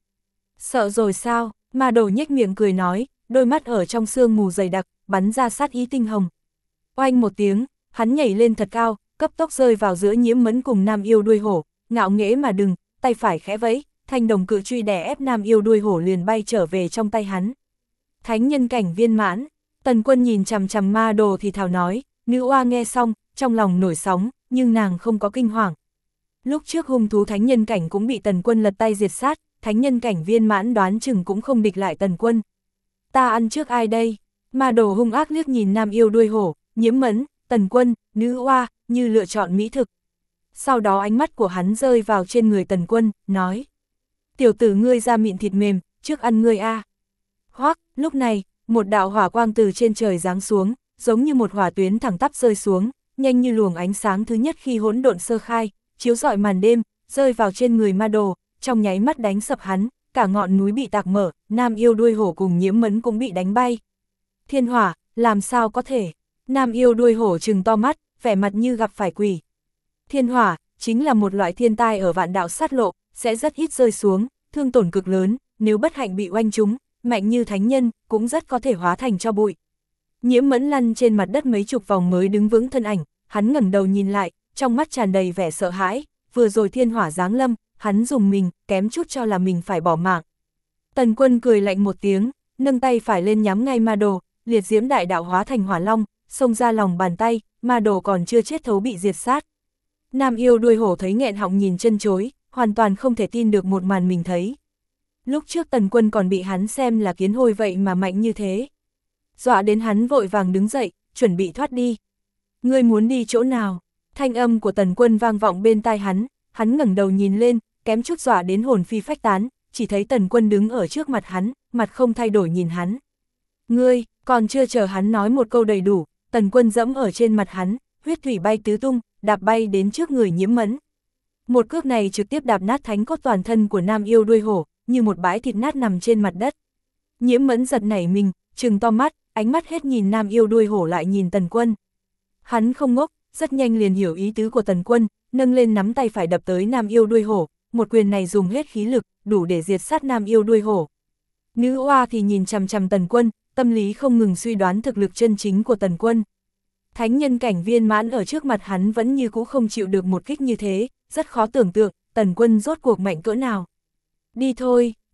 S1: Sợ rồi sao? Ma đồ nhếch miệng cười nói, đôi mắt ở trong sương mù dày đặc, bắn ra sát ý tinh hồng. Oanh một tiếng, hắn nhảy lên thật cao, cấp tốc rơi vào giữa Nhiễm Mẫn cùng nam yêu đuôi hổ, ngạo nghễ mà đừng, tay phải khẽ vẫy, thanh đồng cự truy đè ép nam yêu đuôi hổ liền bay trở về trong tay hắn. Thánh nhân cảnh viên mãn. Tần Quân nhìn chằm chằm ma đồ thì thào nói, nữ oa nghe xong, trong lòng nổi sóng, nhưng nàng không có kinh hoàng. Lúc trước hung thú thánh nhân cảnh cũng bị Tần Quân lật tay diệt sát, thánh nhân cảnh viên mãn đoán chừng cũng không địch lại Tần Quân. Ta ăn trước ai đây? Ma đồ hung ác liếc nhìn nam yêu đuôi hổ, Nhiễm Mẫn, Tần Quân, nữ oa, như lựa chọn mỹ thực. Sau đó ánh mắt của hắn rơi vào trên người Tần Quân, nói. Tiểu tử ngươi da mịn thịt mềm, trước ăn ngươi a. Hoắc, lúc này, một đạo hỏa quang từ trên trời giáng xuống, giống như một hỏa tuyến thẳng tắp rơi xuống, nhanh như luồng ánh sáng thứ nhất khi hỗn độn sơ khai, chiếu rọi màn đêm, rơi vào trên người ma đồ, trong nháy mắt đánh sập hắn, cả ngọn núi bị tạc mở, nam yêu đuôi hổ cùng Nhiễm Mẫn cũng bị đánh bay. Thiên hỏa, làm sao có thể? Nam yêu đuôi hổ trừng to mắt, vẻ mặt như gặp phải quỷ. Thiên hỏa, chính là một loại thiên tai ở vạn đạo sát lộ, sẽ rất ít rơi xuống, thương tổn cực lớn, nếu bất hạnh bị oanh trúng, mạnh như thánh nhân, cũng rất có thể hóa thành tro bụi. Nhiễm Mẫn lăn trên mặt đất mấy chục vòng mới đứng vững thân ảnh, hắn ngẩng đầu nhìn lại, trong mắt tràn đầy vẻ sợ hãi, vừa rồi thiên hỏa giáng lâm, hắn dùng mình, kém chút cho là mình phải bỏ mạng. Tần Quân cười lạnh một tiếng, nâng tay phải lên nhắm ngay ma đồ, liệt diễm đại đạo hóa thành hỏa long, xông ra lòng bàn tay, ma đồ còn chưa chết thấu bị diệt sát. Nam yêu đuôi hổ thấy nghẹn họng nhìn chân chối, hoàn toàn không thể tin được một màn mình thấy. Lúc trước Tần Quân còn bị hắn xem là kiến hôi vậy mà mạnh như thế. Dọa đến hắn vội vàng đứng dậy, chuẩn bị thoát đi. Ngươi muốn đi chỗ nào? Thanh âm của Tần Quân vang vọng bên tai hắn ngẩng đầu nhìn lên, kém chút dọa đến hồn phi phách tán, chỉ thấy Tần Quân đứng ở trước mặt hắn, mặt không thay đổi nhìn hắn. Ngươi, còn chưa chờ hắn nói một câu đầy đủ, Tần Quân dẫm ở trên mặt hắn, huyết thủy bay tứ tung, đạp bay đến trước người Nhiễm Mẫn. Một cước này trực tiếp đạp nát thánh cốt toàn thân của nam yêu đuôi hổ, như một bãi thịt nát nằm trên mặt đất. Nhiễm Mẫn giật nảy mình, trừng to mắt, ánh mắt hết nhìn nam yêu đuôi hổ lại nhìn Tần Quân. Hắn không ngốc, rất nhanh liền hiểu ý tứ của Tần Quân, nâng lên nắm tay phải đập tới nam yêu đuôi hổ, một quyền này dùng hết khí lực, đủ để diệt sát nam yêu đuôi hổ. Nữ oa thì nhìn chằm chằm Tần Quân, tâm lý không ngừng suy đoán thực lực chân chính của Tần Quân. Thánh nhân cảnh viên mãn ở trước mặt hắn vẫn như cũ không chịu được một kích như thế, rất khó tưởng tượng, Tần Quân rốt cuộc mạnh cỡ nào. Đi thôi,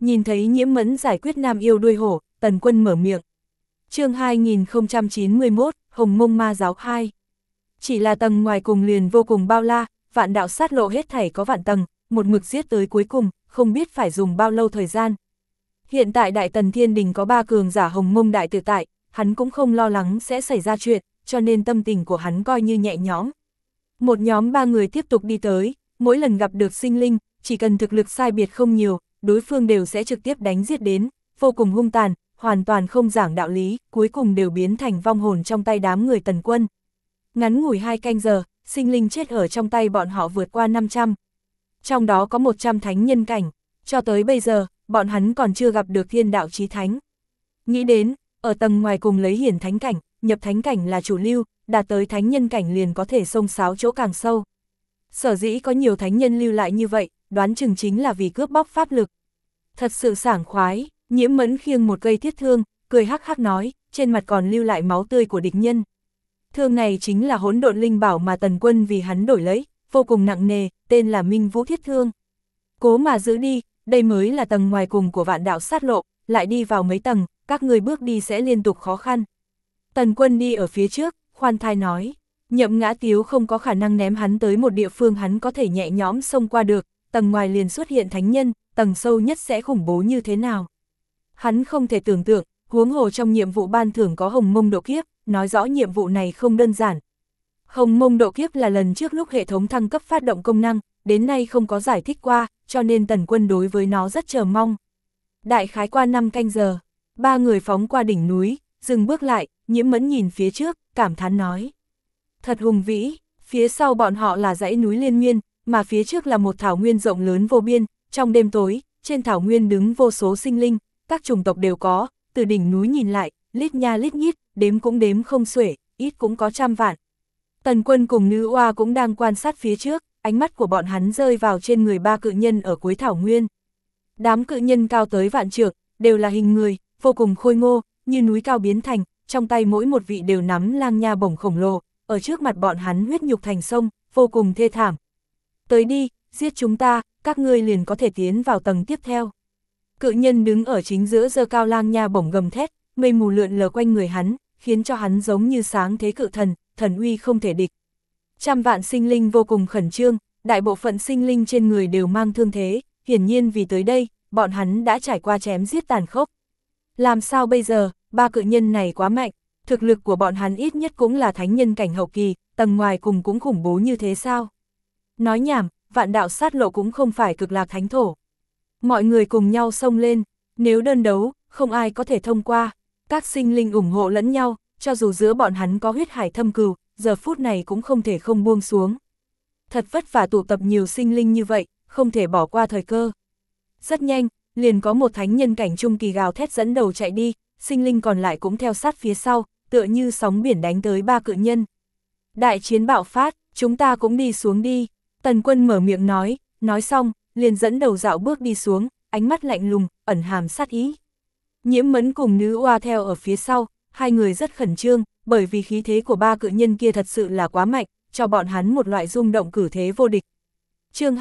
S1: Nhìn thấy Nhiễm Mẫn giải quyết nam yêu đuôi hổ, Tần Quân mở miệng. Chương 2091, Hồng Mông Ma Giáo 2. Chỉ là tầng ngoài cùng liền vô cùng bao la, vạn đạo sát lộ hết thảy có vạn tầng, một mực giết tới cuối cùng, không biết phải dùng bao lâu thời gian. Hiện tại Đại Tần Thiên Đình có 3 cường giả Hồng Mông đại tự tại, hắn cũng không lo lắng sẽ xảy ra chuyện, cho nên tâm tình của hắn coi như nhẹ nhõm. Một nhóm 3 người tiếp tục đi tới, mỗi lần gặp được sinh linh, chỉ cần thực lực sai biệt không nhiều, đối phương đều sẽ trực tiếp đánh giết đến, vô cùng hung tàn, hoàn toàn không giảng đạo lý, cuối cùng đều biến thành vong hồn trong tay đám người Tần Quân. Ngắn ngủi 2 canh giờ, sinh linh chết ở trong tay bọn họ vượt qua 500. Trong đó có 100 thánh nhân cảnh, cho tới bây giờ, bọn hắn còn chưa gặp được thiên đạo chí thánh. Nghĩ đến, ở tầng ngoài cùng lấy hiển thánh cảnh, nhập thánh cảnh là chủ lưu, đạt tới thánh nhân cảnh liền có thể xông xáo chỗ càng sâu. Sở dĩ có nhiều thánh nhân lưu lại như vậy, đoán chừng chính là vì cướp bóc pháp lực. Thật sự sảng khoái, Nhiễm Mẫn khiêng một cây thiết thương, cười hắc hắc nói, trên mặt còn lưu lại máu tươi của địch nhân. Thương này chính là hỗn độn linh bảo mà Tần Quân vì hắn đổi lấy, vô cùng nặng nề, tên là Minh Vũ Thiết Thương. Cố mà giữ đi, đây mới là tầng ngoài cùng của vạn đạo sát lộ, lại đi vào mấy tầng, các người bước đi sẽ liên tục khó khăn. Tần Quân đi ở phía trước, khoan thai nói, Nhậm Ngã Tiếu không có khả năng ném hắn tới một địa phương hắn có thể nhẹ nhõm xông qua được, tầng ngoài liền xuất hiện thánh nhân, tầng sâu nhất sẽ khủng bố như thế nào. Hắn không thể tưởng tượng, huống hồ trong nhiệm vụ ban thưởng có Hồng Mông độ kiếp, nói rõ nhiệm vụ này không đơn giản. Hồng Mông độ kiếp là lần trước lúc hệ thống thăng cấp phát động công năng, đến nay không có giải thích qua, cho nên Tần Quân đối với nó rất chờ mong. Đại khái qua 5 canh giờ, 3 người phóng qua đỉnh núi, dừng bước lại, Nhiễm Mẫn nhìn phía trước, cảm thán nói. Thật hùng vĩ, phía sau bọn họ là dãy núi liên miên, mà phía trước là một thảo nguyên rộng lớn vô biên, trong đêm tối, trên thảo nguyên đứng vô số sinh linh, các chủng tộc đều có, từ đỉnh núi nhìn lại, lít nha lít nhít, đếm cũng đếm không xuể, ít cũng có 100 vạn. Tần Quân cùng Nữ Oa cũng đang quan sát phía trước, ánh mắt của bọn hắn rơi vào trên người 3 cự nhân ở cuối thảo nguyên. Đám cự nhân cao tới vạn trượng, đều là hình người, vô cùng khôi ngô, như núi cao biến thành, trong tay mỗi một vị đều nắm lang nha bổng khổng lồ, ở trước mặt bọn hắn huyết nhục thành sông, vô cùng thê thảm. Tới đi, giết chúng ta, các ngươi liền có thể tiến vào tầng tiếp theo. Cự nhân đứng ở chính giữa giơ cao lang nha bổng gầm thét, mây mù lượn lờ quanh người hắn, khiến cho hắn giống như sáng thế cự thần, thần uy không thể địch. 100 vạn sinh linh vô cùng khẩn trương, đại bộ phận sinh linh trên người đều mang thương thế, hiển nhiên vì tới đây, bọn hắn đã trải qua chém giết tàn khốc. Làm sao bây giờ, 3 cự nhân này quá mạnh, thực lực của bọn hắn ít nhất cũng là thánh nhân cảnh hậu kỳ, tầng ngoài cùng cũng khủng bố như thế sao? Nói nhảm, vạn đạo sát lộ cũng không phải cực lạc thánh thổ. Mọi người cùng nhau xông lên, nếu đơn đấu, không ai có thể thông qua. Các sinh linh ủng hộ lẫn nhau, cho dù giữa bọn hắn có huyết hải thâm cừu, giờ phút này cũng không thể không buông xuống. Thật vất vả tụ tập nhiều sinh linh như vậy, không thể bỏ qua thời cơ. Rất nhanh, liền có một thánh nhân cảnh trung kỳ gào thét dẫn đầu chạy đi, sinh linh còn lại cũng theo sát phía sau, tựa như sóng biển đánh tới 3 cự nhân. Đại chiến bạo phát, chúng ta cũng đi xuống đi. Tần Quân mở miệng nói xong, liền dẫn đầu dạo bước đi xuống, ánh mắt lạnh lùng, ẩn hàm sát ý. Nhiễm Mẫn cùng Nữ Oa theo ở phía sau, hai người rất khẩn trương, bởi vì khí thế của 3 cự nhân kia thật sự là quá mạnh, cho bọn hắn một loại rung động cử thế vô địch. Chương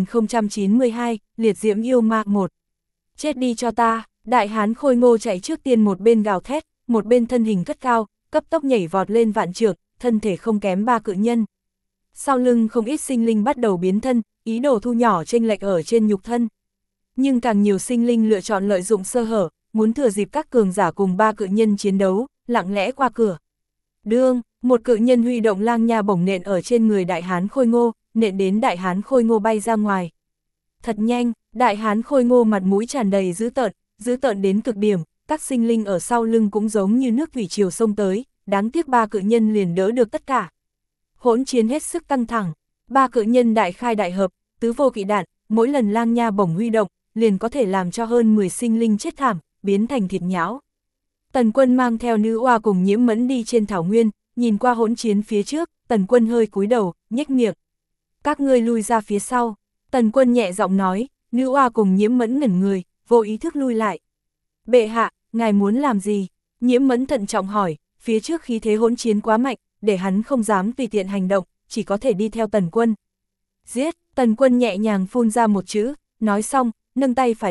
S1: 2092, Liệt Diễm Yêu Ma 1. Chết đi cho ta, đại hán khôi ngô chạy trước tiên, một bên gào thét, một bên thân hình cất cao, cấp tốc nhảy vọt lên vạn trượng, thân thể không kém 3 cự nhân. Sau lưng không ít sinh linh bắt đầu biến thân, ý đồ thu nhỏ chênh lệch ở trên nhục thân. Nhưng càng nhiều sinh linh lựa chọn lợi dụng sơ hở, muốn thừa dịp các cường giả cùng 3 cự nhân chiến đấu, lặng lẽ qua cửa. Đương, một cự nhân huy động lang nha bổng nện ở trên người đại hán khôi ngô, nện đến đại hán khôi ngô bay ra ngoài. Thật nhanh, đại hán khôi ngô mặt mũi tràn đầy dữ tợn đến cực điểm, các sinh linh ở sau lưng cũng giống như nước thủy triều xông tới, đáng tiếc 3 cự nhân liền đỡ được tất cả. Hỗn chiến hết sức căng thẳng, 3 cự nhân đại khai đại hợp, tứ vô kỵ đạn, mỗi lần lang nha bổng huy động, liền có thể làm cho hơn 10 sinh linh chết thảm, biến thành thịt nhão. Tần Quân mang theo Nữ Oa cùng Nhiễm Mẫn đi trên thảo nguyên, nhìn qua hỗn chiến phía trước, Tần Quân hơi cúi đầu, nhếch miệng. Các ngươi lui ra phía sau. Tần Quân nhẹ giọng nói, Nữ Oa cùng Nhiễm Mẫn ngẩn người, vô ý thức lui lại. Bệ hạ, ngài muốn làm gì? Nhiễm Mẫn thận trọng hỏi, phía trước khí thế hỗn chiến quá mạnh, để hắn không dám tùy tiện hành động, chỉ có thể đi theo Tần Quân. Giết, Tần Quân nhẹ nhàng phun ra một chữ, nói xong, nâng tay phải lên,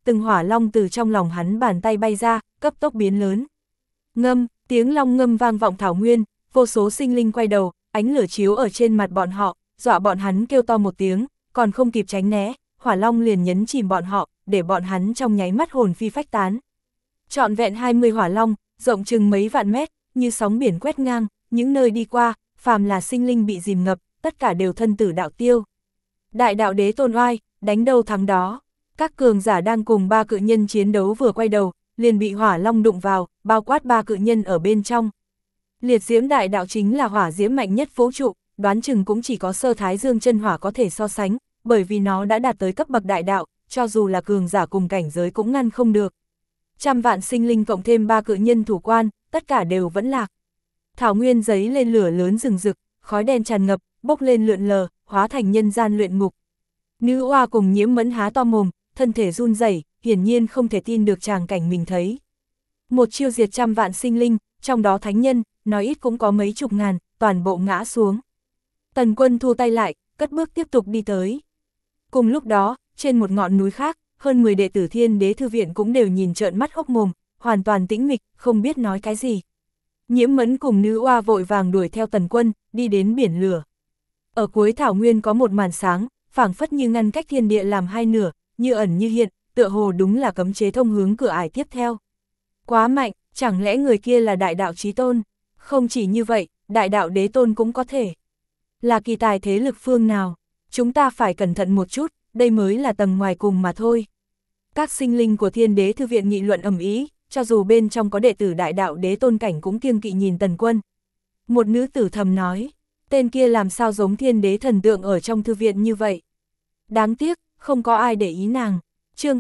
S1: từng hỏa long từ trong lòng hắn bàn tay bay ra, cấp tốc biến lớn. Ngâm, tiếng long ngâm vang vọng thảo nguyên, vô số sinh linh quay đầu, ánh lửa chiếu ở trên mặt bọn họ, dọa bọn hắn kêu to một tiếng, còn không kịp tránh né, hỏa long liền nhấn chìm bọn họ, để bọn hắn trong nháy mắt hồn phi phách tán. Trọn vẹn 20 hỏa long, rộng chừng mấy vạn mét, như sóng biển quét ngang, những nơi đi qua, phàm là sinh linh bị dìm ngập, tất cả đều thân tử đạo tiêu. Đại đạo đế tôn oai, đánh đâu thắng đó. Các cường giả đang cùng ba cự nhân chiến đấu vừa quay đầu, liền bị hỏa long đụng vào, bao quát ba cự nhân ở bên trong. Liệt diễm đại đạo chính là hỏa diễm mạnh nhất vũ trụ, đoán chừng cũng chỉ có sơ thái dương chân hỏa có thể so sánh, bởi vì nó đã đạt tới cấp bậc đại đạo, cho dù là cường giả cùng cảnh giới cũng ngăn không được. Trăm vạn sinh linh cộng thêm ba cự nhân thủ quan, tất cả đều vẫn lạc. Thảo nguyên giấy lên lửa lớn rừng rực, khói đen tràn ngập, bốc lên lượn lờ, hóa thành nhân gian luyện ngục. Nữ oa cùng Nhiễm Mẫn há to mồm, thân thể run rẩy, hiển nhiên không thể tin được tràng cảnh mình thấy. Một chiêu diệt trăm vạn sinh linh, trong đó thánh nhân, nói ít cũng có mấy chục ngàn, toàn bộ ngã xuống. Tần Quân thu tay lại, cất bước tiếp tục đi tới. Cùng lúc đó, trên một ngọn núi khác, hơn 10 đệ tử Thiên Đế Thư Viện cũng đều nhìn trợn mắt hốc mồm, hoàn toàn tĩnh mịch, không biết nói cái gì. Nhiễm Mẫn cùng nữ oa vội vàng đuổi theo Tần Quân, đi đến biển lửa. Ở cuối thảo nguyên có một màn sáng, phảng phất như ngăn cách thiên địa làm hai nửa, như ẩn như hiện, tựa hồ đúng là cấm chế thông hướng cửa ải tiếp theo. Quá mạnh, chẳng lẽ người kia là đại đạo chí tôn? Không chỉ như vậy, đại đạo đế tôn cũng có thể. Là kỳ tài thế lực phương nào? Chúng ta phải cẩn thận một chút, đây mới là tầng ngoài cùng mà thôi. Các sinh linh của Thiên Đế Thư Viện nghị luận ầm ĩ, cho dù bên trong có đệ tử đại đạo đế tôn cảnh cũng kiêng kỵ nhìn Tần Quân. Một nữ tử thầm nói, tên kia làm sao giống thiên đế thần tượng ở trong thư viện như vậy. Đáng tiếc, không có ai để ý nàng. Chương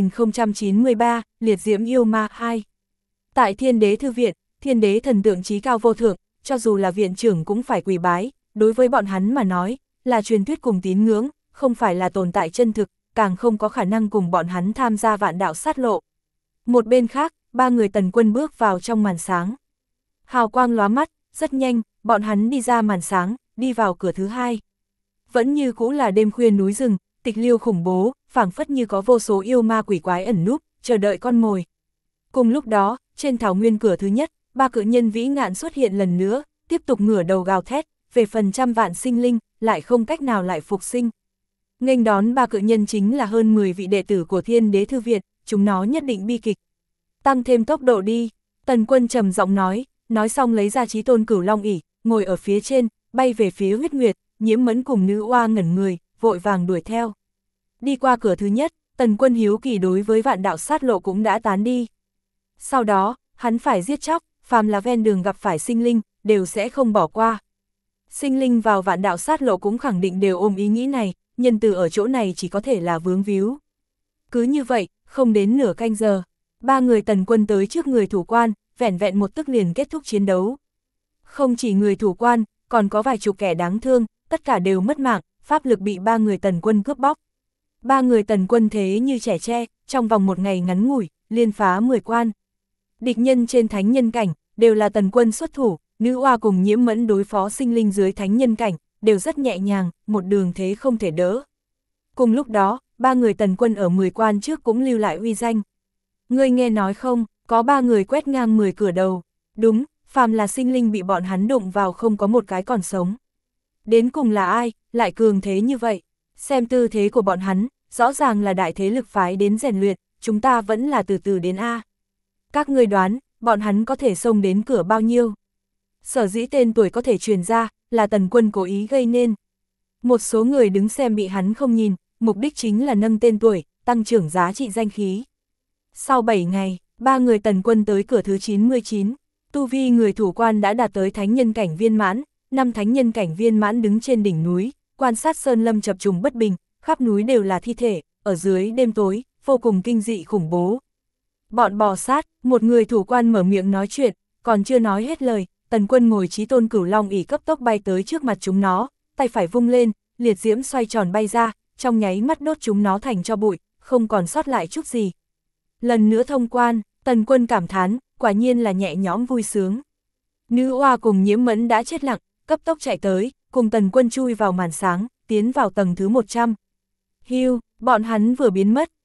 S1: 2093, Liệt Diễm Yêu Ma 2. Tại Thiên Đế Thư Viện, thiên đế thần tượng chí cao vô thượng, cho dù là viện trưởng cũng phải quỳ bái, đối với bọn hắn mà nói, là truyền thuyết cùng tín ngưỡng, không phải là tồn tại chân thực, càng không có khả năng cùng bọn hắn tham gia vạn đạo sát lộ. Một bên khác, ba người Tần Quân bước vào trong màn sáng. Hào quang lóa mắt, rất nhanh, bọn hắn đi ra màn sáng, đi vào cửa thứ hai. Vẫn như cũ là đêm khuya núi rừng, tịch liêu khủng bố, phảng phất như có vô số yêu ma quỷ quái ẩn núp, chờ đợi con mồi. Cùng lúc đó, trên thảo nguyên cửa thứ nhất, ba cự nhân vĩ ngạn xuất hiện lần nữa, tiếp tục ngửa đầu gào thét, về phần trăm vạn sinh linh, lại không cách nào lại phục sinh. Nghênh đón ba cự nhân chính là hơn 10 vị đệ tử của Thiên Đế Thư Viện, chúng nó nhất định bi kịch. Tăng thêm tốc độ đi, Tần Quân trầm giọng nói xong lấy ra Chí Tôn Cửu Long ỷ, ngồi ở phía trên, bay về phía Huyết Nguyệt. Nhiễm Mẫn cùng nữ oa ngẩn người, vội vàng đuổi theo. Đi qua cửa thứ nhất, Tần Quân hiếu kỳ đối với vạn đạo sát lộ cũng đã tán đi. Sau đó, hắn phải giết chóc, phàm là ven đường gặp phải sinh linh, đều sẽ không bỏ qua. Sinh linh vào vạn đạo sát lộ cũng khẳng định đều ôm ý nghĩ này, nhân từ ở chỗ này chỉ có thể là vướng víu. Cứ như vậy, không đến nửa canh giờ, ba người Tần Quân tới trước người thủ quan, vẻn vẹn một tức liền kết thúc chiến đấu. Không chỉ người thủ quan, còn có vài chục kẻ đáng thương, tất cả đều mất mạng, pháp lực bị ba người Tần Quân cướp bóc. Ba người Tần Quân thế như trẻ tre, trong vòng một ngày ngắn ngủi, liên phá 10 quan. Địch nhân trên thánh nhân cảnh, đều là Tần Quân xuất thủ, nữ oa cùng Nhiễm Mẫn đối phó sinh linh dưới thánh nhân cảnh, đều rất nhẹ nhàng, một đường thế không thể đỡ. Cùng lúc đó, ba người Tần Quân ở 10 quan trước cũng lưu lại uy danh. Ngươi nghe nói không, có ba người quét ngang 10 cửa đầu. Đúng, phàm là sinh linh bị bọn hắn đụng vào không có một cái còn sống. Đến cùng là ai, lại cường thế như vậy? Xem tư thế của bọn hắn, rõ ràng là đại thế lực phái đến rèn luyện, chúng ta vẫn là từ từ đến A. Các ngươi đoán, bọn hắn có thể xông đến cửa bao nhiêu? Sở dĩ tên tuổi có thể truyền ra, là Tần Quân cố ý gây nên. Một số người đứng xem bị hắn không nhìn, mục đích chính là nâng tên tuổi, tăng trưởng giá trị danh khí. Sau 7 ngày, ba người Tần Quân tới cửa thứ 99, tu vi người thủ quan đã đạt tới thánh nhân cảnh viên mãn, 5 thánh nhân cảnh viên mãn đứng trên đỉnh núi, quan sát sơn lâm chập trùng bất bình, khắp núi đều là thi thể, ở dưới đêm tối, vô cùng kinh dị khủng bố. Bọn bò sát, một người thủ quan mở miệng nói chuyện, còn chưa nói hết lời, Tần Quân ngồi Chí Tôn Cửu Long ỷ cấp tốc bay tới trước mặt chúng nó, tay phải vung lên, liệt diễm xoay tròn bay ra, trong nháy mắt đốt chúng nó thành tro bụi, không còn sót lại chút gì. Lần nữa thông quan, Tần Quân cảm thán, quả nhiên là nhẹ nhõm vui sướng. Nữ oa cùng Nhiễm Mẫn đã chết lặng, cấp tốc chạy tới, cùng Tần Quân chui vào màn sáng, tiến vào tầng thứ 100. Hưu, bọn hắn vừa biến mất,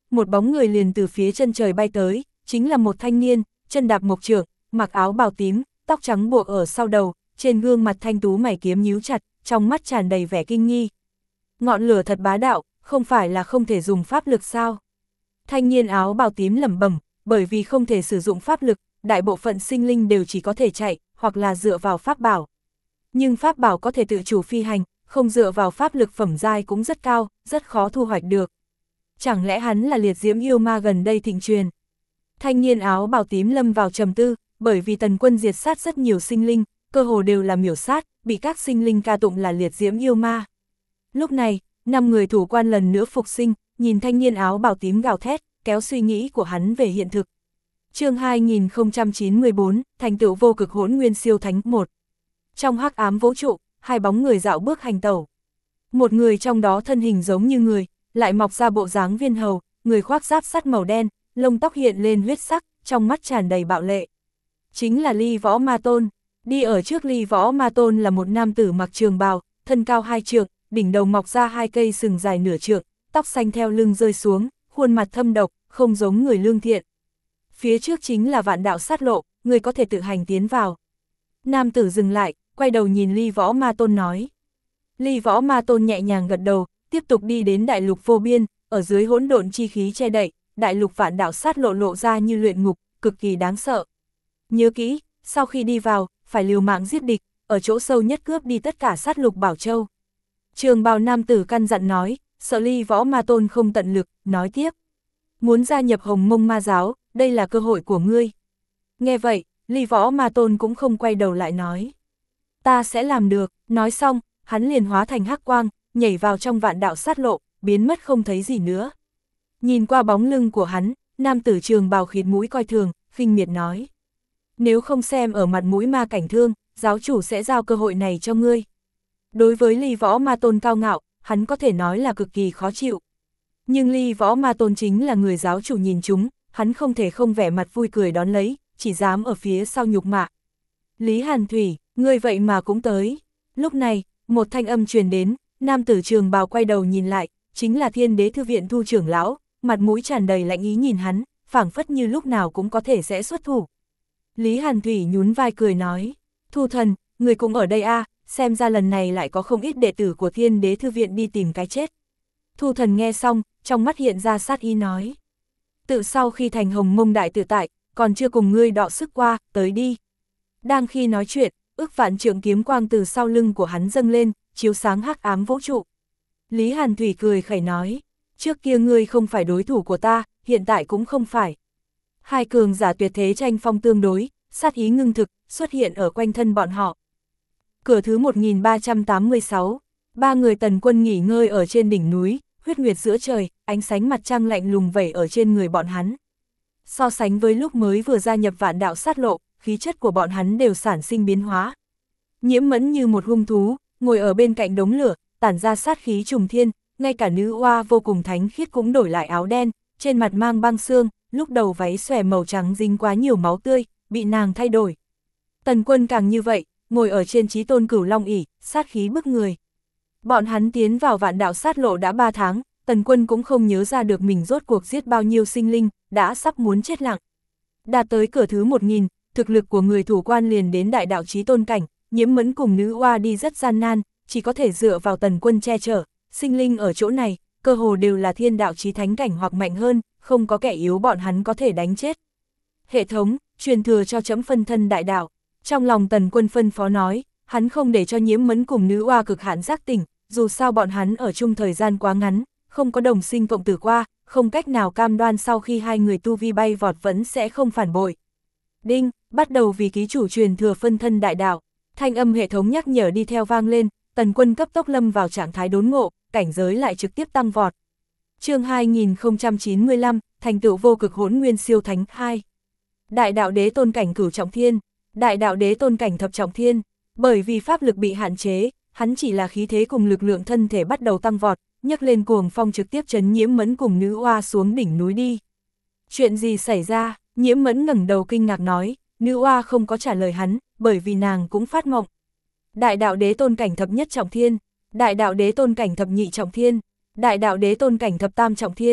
S1: một bóng người liền từ phía chân trời bay tới, chính là một thanh niên, chân đạp mộc trượng, mặc áo bào tím, tóc trắng buộc ở sau đầu, trên gương mặt thanh tú mày kiếm nhíu chặt, trong mắt tràn đầy vẻ kinh nghi. Ngọn lửa thật bá đạo, không phải là không thể dùng pháp lực sao? Thanh niên áo bào tím lẩm bẩm, bởi vì không thể sử dụng pháp lực, đại bộ phận sinh linh đều chỉ có thể chạy, hoặc là dựa vào pháp bảo. Nhưng pháp bảo có thể tự chủ phi hành, không dựa vào pháp lực phẩm giai cũng rất cao, rất khó thu hoạch được. Chẳng lẽ hắn là liệt diễm yêu ma gần đây thịnh truyền? Thanh niên áo bào tím lâm vào trầm tư, bởi vì Tần Quân diệt sát rất nhiều sinh linh, cơ hồ đều là miểu sát, bị các sinh linh ca tụng là liệt diễm yêu ma. Lúc này, 5 người thủ quan lần nữa phục sinh, nhìn thanh niên áo bào tím gào thét, kéo suy nghĩ của hắn về hiện thực. Chương 2094, thành tựu vô cực hỗn nguyên siêu thánh 1. Trong hắc ám vũ trụ, hai bóng người dạo bước hành tẩu. Một người trong đó thân hình giống như người, lại mọc ra bộ dáng viên hầu, người khoác giáp sắt màu đen, lông tóc hiện lên huyết sắc, trong mắt tràn đầy bạo lệ. Chính là Ly Võ Ma Tôn. Đi ở trước Ly Võ Ma Tôn là một nam tử mặc trường bào, thân cao 2 trượng, đỉnh đầu mọc ra 2 cây sừng dài nửa trượng, tóc xanh theo lưng rơi xuống, khuôn mặt thâm độc, không giống người lương thiện. Phía trước chính là vạn đạo sát lộ, người có thể tự hành tiến vào. Nam tử dừng lại, quay đầu nhìn Ly Võ Ma Tôn nói. Ly Võ Ma Tôn nhẹ nhàng gật đầu, tiếp tục đi đến đại lục vô biên, ở dưới hỗn độn chi khí che đậy, đại lục vạn đạo sát lộ lộ ra như luyện ngục, cực kỳ đáng sợ. Nhớ kỹ, sau khi đi vào, phải liều mạng giết địch, ở chỗ sâu nhất cướp đi tất cả sát lục bảo châu. Trường bào nam tử căn dặn nói, sợ Ly Võ Ma Tôn không tận lực, nói tiếp. Muốn gia nhập Hồng Mông Ma Giáo, đây là cơ hội của ngươi. Nghe vậy, Ly Võ Ma Tôn cũng không quay đầu lại nói. Ta sẽ làm được, nói xong, hắn liền hóa thành hắc quang, nhảy vào trong vạn đạo sát lộ, biến mất không thấy gì nữa. Nhìn qua bóng lưng của hắn, nam tử trường bào khịt mũi coi thường, khinh miệt nói. Nếu không xem ở mặt mũi ma cảnh thương, giáo chủ sẽ giao cơ hội này cho ngươi. Đối với Ly Võ Ma Tôn cao ngạo, hắn có thể nói là cực kỳ khó chịu. Nhưng Ly Võ Ma Tôn chính là người giáo chủ nhìn chúng, hắn không thể không vẻ mặt vui cười đón lấy, chỉ dám ở phía sau nhục mạ. Lý Hàn Thủy, ngươi vậy mà cũng tới. Lúc này, một thanh âm truyền đến, nam tử trường bào quay đầu nhìn lại, chính là Thiên Đế Thư Viện Thu trưởng lão, mặt mũi tràn đầy lạnh ý nhìn hắn, phảng phất như lúc nào cũng có thể sẽ xuất thủ. Lý Hàn Thủy nhún vai cười nói, Thu thần, người cũng ở đây a, xem ra lần này lại có không ít đệ tử của Thiên Đế Thư Viện đi tìm cái chết. Thu thần nghe xong, trong mắt hiện ra sát ý nói. Tự sau khi thành Hồng Mông đại tự tại, còn chưa cùng ngươi đọ sức qua, tới đi. Đang khi nói chuyện, ức vạn trượng kiếm quang từ sau lưng của hắn dâng lên, chiếu sáng hắc ám vũ trụ. Lý Hàn Thủy cười khẩy nói, trước kia ngươi không phải đối thủ của ta, hiện tại cũng không phải. Hai cường giả tuyệt thế tranh phong tương đối, sát ý ngưng thực, xuất hiện ở quanh thân bọn họ. Cửa thứ 1386, ba người Tần Quân nghỉ ngơi ở trên đỉnh núi, huyết nguyệt giữa trời, ánh sáng mặt trăng lạnh lùng vẩy ở trên người bọn hắn. So sánh với lúc mới vừa gia nhập vạn đạo sát lộ, khí chất của bọn hắn đều sản sinh biến hóa. Nhiễm Mẫn như một hung thú, ngồi ở bên cạnh đống lửa, tản ra sát khí trùng thiên, ngay cả nữ oa vô cùng thánh khiết cũng đổi lại áo đen, trên mặt mang băng xương, lúc đầu váy xòe màu trắng dính quá nhiều máu tươi, bị nàng thay đổi. Tần Quân càng như vậy, ngồi ở trên Chí Tôn Cửu Long ỷ, sát khí bức người. Bọn hắn tiến vào vạn đạo sát lộ đã 3 tháng, Tần Quân cũng không nhớ ra được mình rốt cuộc giết bao nhiêu sinh linh, đã sắp muốn chết lặng. Đạt tới cửa thứ 1000, thực lực của người thủ quan liền đến đại đạo Chí Tôn cảnh, Nhiễm Mẫn cùng nữ oa đi rất gian nan, chỉ có thể dựa vào Tần Quân che chở, sinh linh ở chỗ này, cơ hồ đều là thiên đạo chí thánh cảnh hoặc mạnh hơn, không có kẻ yếu bọn hắn có thể đánh chết. Hệ thống, truyền thừa cho chấm phân thân đại đạo. Trong lòng Tần Quân phân phó nói, hắn không để cho Nhiễm Mẫn cùng nữ oa cực hạn giác tỉnh, dù sao bọn hắn ở chung thời gian quá ngắn, không có đồng sinh cộng tử qua, không cách nào cam đoan sau khi hai người tu vi bay vọt vẫn sẽ không phản bội. Đinh, bắt đầu vì ký chủ truyền thừa phân thân đại đạo. Thanh âm hệ thống nhắc nhở đi theo vang lên, Tần Quân cấp tốc lâm vào trạng thái đốn ngộ, cảnh giới lại trực tiếp tăng vọt. Chương 2095, thành tựu vô cực hỗn nguyên siêu thánh 2. Đại đạo đế tôn cảnh cửu trọng thiên, đại đạo đế tôn cảnh thập trọng thiên, bởi vì pháp lực bị hạn chế, hắn chỉ là khí thế cùng lực lượng thân thể bắt đầu tăng vọt, nhấc lên cuồng phong trực tiếp chấn Nhiễm Mẫn cùng nữ oa xuống đỉnh núi đi. Chuyện gì xảy ra? Nhiễm Mẫn ngẩng đầu kinh ngạc nói, nữ oa không có trả lời hắn, bởi vì nàng cũng phát mộng. Đại đạo đế tôn cảnh thập nhất trọng thiên, đại đạo đế tôn cảnh thập nhị trọng thiên, đại đạo đế tôn cảnh thập tam trọng thiên,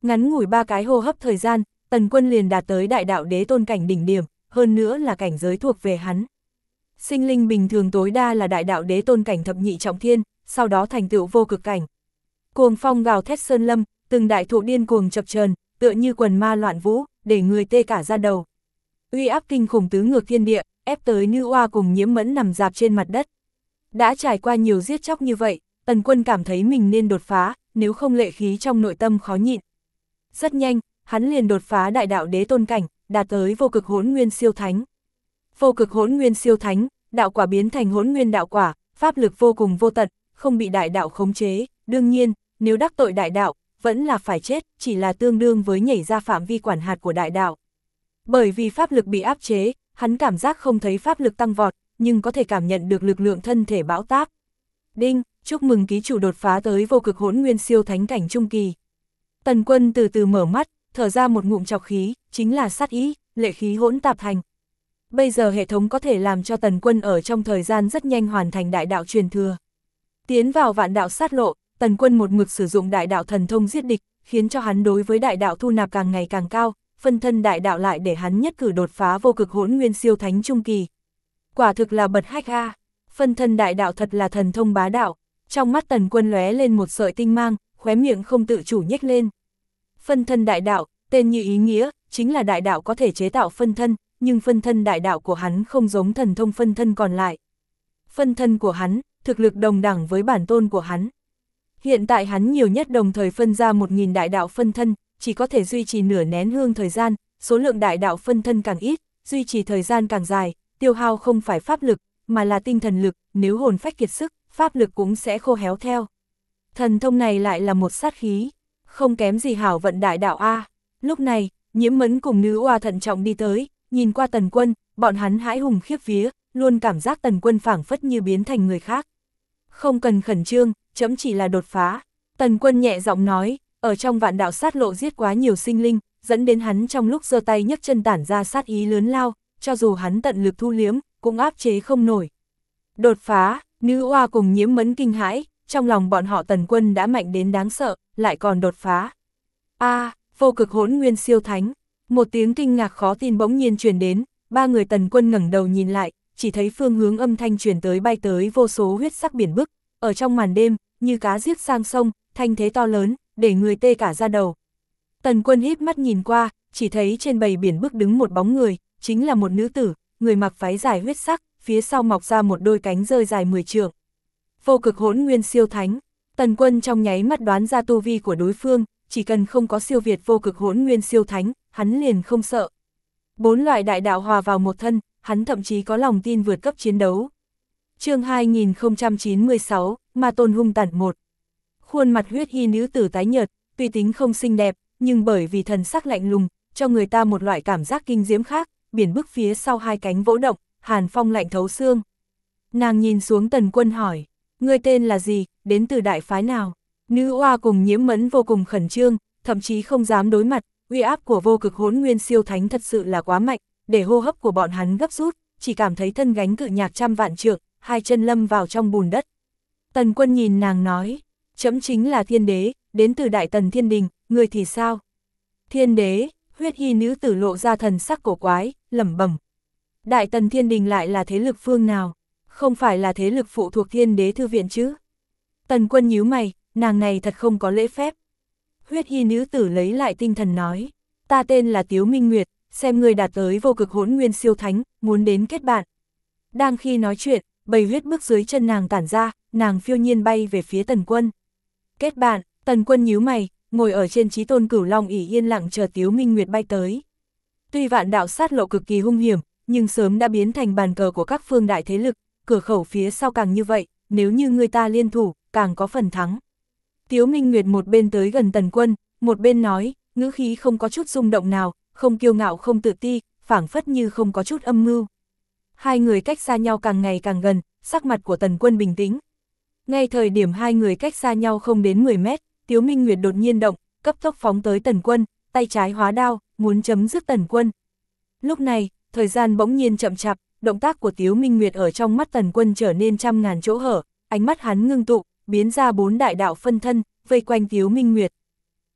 S1: Ngắn ngủi 3 cái hô hấp thời gian, Tần Quân liền đạt tới đại đạo đế tôn cảnh đỉnh điểm, hơn nữa là cảnh giới thuộc về hắn. Sinh linh bình thường tối đa là đại đạo đế tôn cảnh thập nhị trọng thiên, sau đó thành tựu vô cực cảnh. Cuồng phong gào thét sơn lâm, từng đại thụ điên cuồng chập chờn, tựa như quần ma loạn vũ, để người tê cả da đầu. Uy áp kinh khủng tứ ngược thiên địa, ép tới Nữ Oa cùng Nhiễm Mẫn nằm dạp trên mặt đất. Đã trải qua nhiều giết chóc như vậy, Tần Quân cảm thấy mình nên đột phá, nếu không lệ khí trong nội tâm khó nhịn. Rất nhanh, hắn liền đột phá đại đạo đế tôn cảnh, đạt tới vô cực hỗn nguyên siêu thánh. Vô cực hỗn nguyên siêu thánh, đạo quả biến thành hỗn nguyên đạo quả, pháp lực vô cùng vô tận, không bị đại đạo khống chế, đương nhiên, nếu đắc tội đại đạo, vẫn là phải chết, chỉ là tương đương với nhảy ra phạm vi quản hạt của đại đạo. Bởi vì pháp lực bị áp chế, hắn cảm giác không thấy pháp lực tăng vọt, nhưng có thể cảm nhận được lực lượng thân thể bão táp. Đinh, chúc mừng ký chủ đột phá tới vô cực hỗn nguyên siêu thánh cảnh trung kỳ. Tần Quân từ từ mở mắt, thở ra một ngụm trọc khí, chính là sát ý, lệ khí hỗn tạp thành. Bây giờ hệ thống có thể làm cho Tần Quân ở trong thời gian rất nhanh hoàn thành đại đạo truyền thừa. Tiến vào vạn đạo sát lộ, Tần Quân một mực sử dụng đại đạo thần thông giết địch, khiến cho hắn đối với đại đạo thu nạp càng ngày càng cao, phân thân đại đạo lại để hắn nhất cử đột phá vô cực hỗn nguyên siêu thánh trung kỳ. Quả thực là bật hách a, phân thân đại đạo thật là thần thông bá đạo. Trong mắt Tần Quân lóe lên một sợi tinh mang, khóe miệng không tự chủ nhếch lên. Phân thân đại đạo, tên như ý nghĩa, chính là đại đạo có thể chế tạo phân thân, nhưng phân thân đại đạo của hắn không giống thần thông phân thân còn lại. Phân thân của hắn, thực lực đồng đẳng với bản tôn của hắn. Hiện tại hắn nhiều nhất đồng thời phân ra 1000 đại đạo phân thân, chỉ có thể duy trì nửa nén hương thời gian, số lượng đại đạo phân thân càng ít, duy trì thời gian càng dài, tiêu hao không phải pháp lực, mà là tinh thần lực, nếu hồn phách kiệt sức, pháp lực cũng sẽ khô héo theo. Thần thông này lại là một sát khí, không kém gì hảo vận đại đạo A. Lúc này, Nhiễm Mẫn cùng Nữ Oa thận trọng đi tới, nhìn qua Tần Quân, bọn hắn hãi hùng khiếp vía, luôn cảm giác Tần Quân phảng phất như biến thành người khác. Không cần khẩn trương, chấm chỉ là đột phá. Tần Quân nhẹ giọng nói, ở trong vạn đạo sát lộ giết quá nhiều sinh linh, dẫn đến hắn trong lúc giơ tay nhấc chân tản ra sát ý lớn lao, cho dù hắn tận lực thu liếm, cũng áp chế không nổi. Đột phá, Nữ Oa cùng Nhiễm Mẫn kinh hãi, trong lòng bọn họ Tần Quân đã mạnh đến đáng sợ, lại còn đột phá. Vô cực hỗn nguyên siêu thánh. Một tiếng kinh ngạc khó tin bỗng nhiên truyền đến, ba người Tần Quân ngẩng đầu nhìn lại, chỉ thấy phương hướng âm thanh truyền tới bay tới vô số huyết sắc biển bức, ở trong màn đêm, như cá giết sang sông, thanh thế to lớn, để người tê cả da đầu. Tần Quân híp mắt nhìn qua, chỉ thấy trên bầy biển bức đứng một bóng người, chính là một nữ tử, người mặc váy dài huyết sắc, phía sau mọc ra một đôi cánh rơi dài 10 trượng. Vô cực hỗn nguyên siêu thánh. Tần Quân trong nháy mắt đoán ra tu vi của đối phương, chỉ cần không có siêu việt vô cực hỗn nguyên siêu thánh, hắn liền không sợ. 4 loại đại đạo hòa vào một thân, hắn thậm chí có lòng tin vượt cấp chiến đấu. Chương 2096, Ma Tôn hung tàn 1. Khuôn mặt huyết y nữ tử tái nhợt, tuy tính không xinh đẹp, nhưng bởi vì thần sắc lạnh lùng, cho người ta một loại cảm giác kinh diễm khác, biển bức phía sau hai cánh vỗ động, hàn phong lạnh thấu xương. Nàng nhìn xuống Tần Quân hỏi, ngươi tên là gì, đến từ đại phái nào? Nữ Oa cùng Nhiễm Mẫn vô cùng khẩn trương, thậm chí không dám đối mặt, uy áp của vô cực hỗn nguyên siêu thánh thật sự là quá mạnh, để hô hấp của bọn hắn gấp rút, chỉ cảm thấy thân gánh cự nhạc trăm vạn trượng, hai chân lâm vào trong bùn đất. Tần Quân nhìn nàng nói, chấm chính là thiên đế, đến từ đại tần thiên đình, ngươi thì sao? Thiên đế, huyết y nữ tử lộ ra thần sắc cổ quái, lẩm bẩm. Đại tần thiên đình lại là thế lực phương nào? Không phải là thế lực phụ thuộc thiên đế thư viện chứ? Tần Quân nhíu mày, nàng này thật không có lễ phép. Huyết y nữ tử lấy lại tinh thần nói, ta tên là Tiếu Minh Nguyệt, xem ngươi đạt tới vô cực hỗn nguyên siêu thánh, muốn đến kết bạn. Đang khi nói chuyện, bầy huyết bức dưới chân nàng tản ra, nàng phiêu nhiên bay về phía Tần Quân. Kết bạn, Tần Quân nhíu mày, ngồi ở trên chí tôn cửu long ỷ yên lặng chờ Tiếu Minh Nguyệt bay tới. Tuy vạn đạo sát lộ cực kỳ hung hiểm, nhưng sớm đã biến thành bàn cờ của các phương đại thế lực, cửa khẩu phía sau càng như vậy, nếu như người ta liên thủ, càng có phần thắng. Tiếu Minh Nguyệt một bên tới gần Tần Quân, một bên nói, ngữ khí không có chút rung động nào, không kiêu ngạo không tự ti, phảng phất như không có chút âm mưu. Hai người cách xa nhau càng ngày càng gần, sắc mặt của Tần Quân bình tĩnh. Ngay thời điểm hai người cách xa nhau không đến 10 mét, Tiếu Minh Nguyệt đột nhiên động, cấp tốc phóng tới Tần Quân, tay trái hóa đao, muốn chấm dứt Tần Quân. Lúc này, thời gian bỗng nhiên chậm chạp, động tác của Tiếu Minh Nguyệt ở trong mắt Tần Quân trở nên trăm ngàn chỗ hở, ánh mắt hắn ngưng tụ, biến ra 4 đại đạo phân thân, vây quanh Tiếu Minh Nguyệt.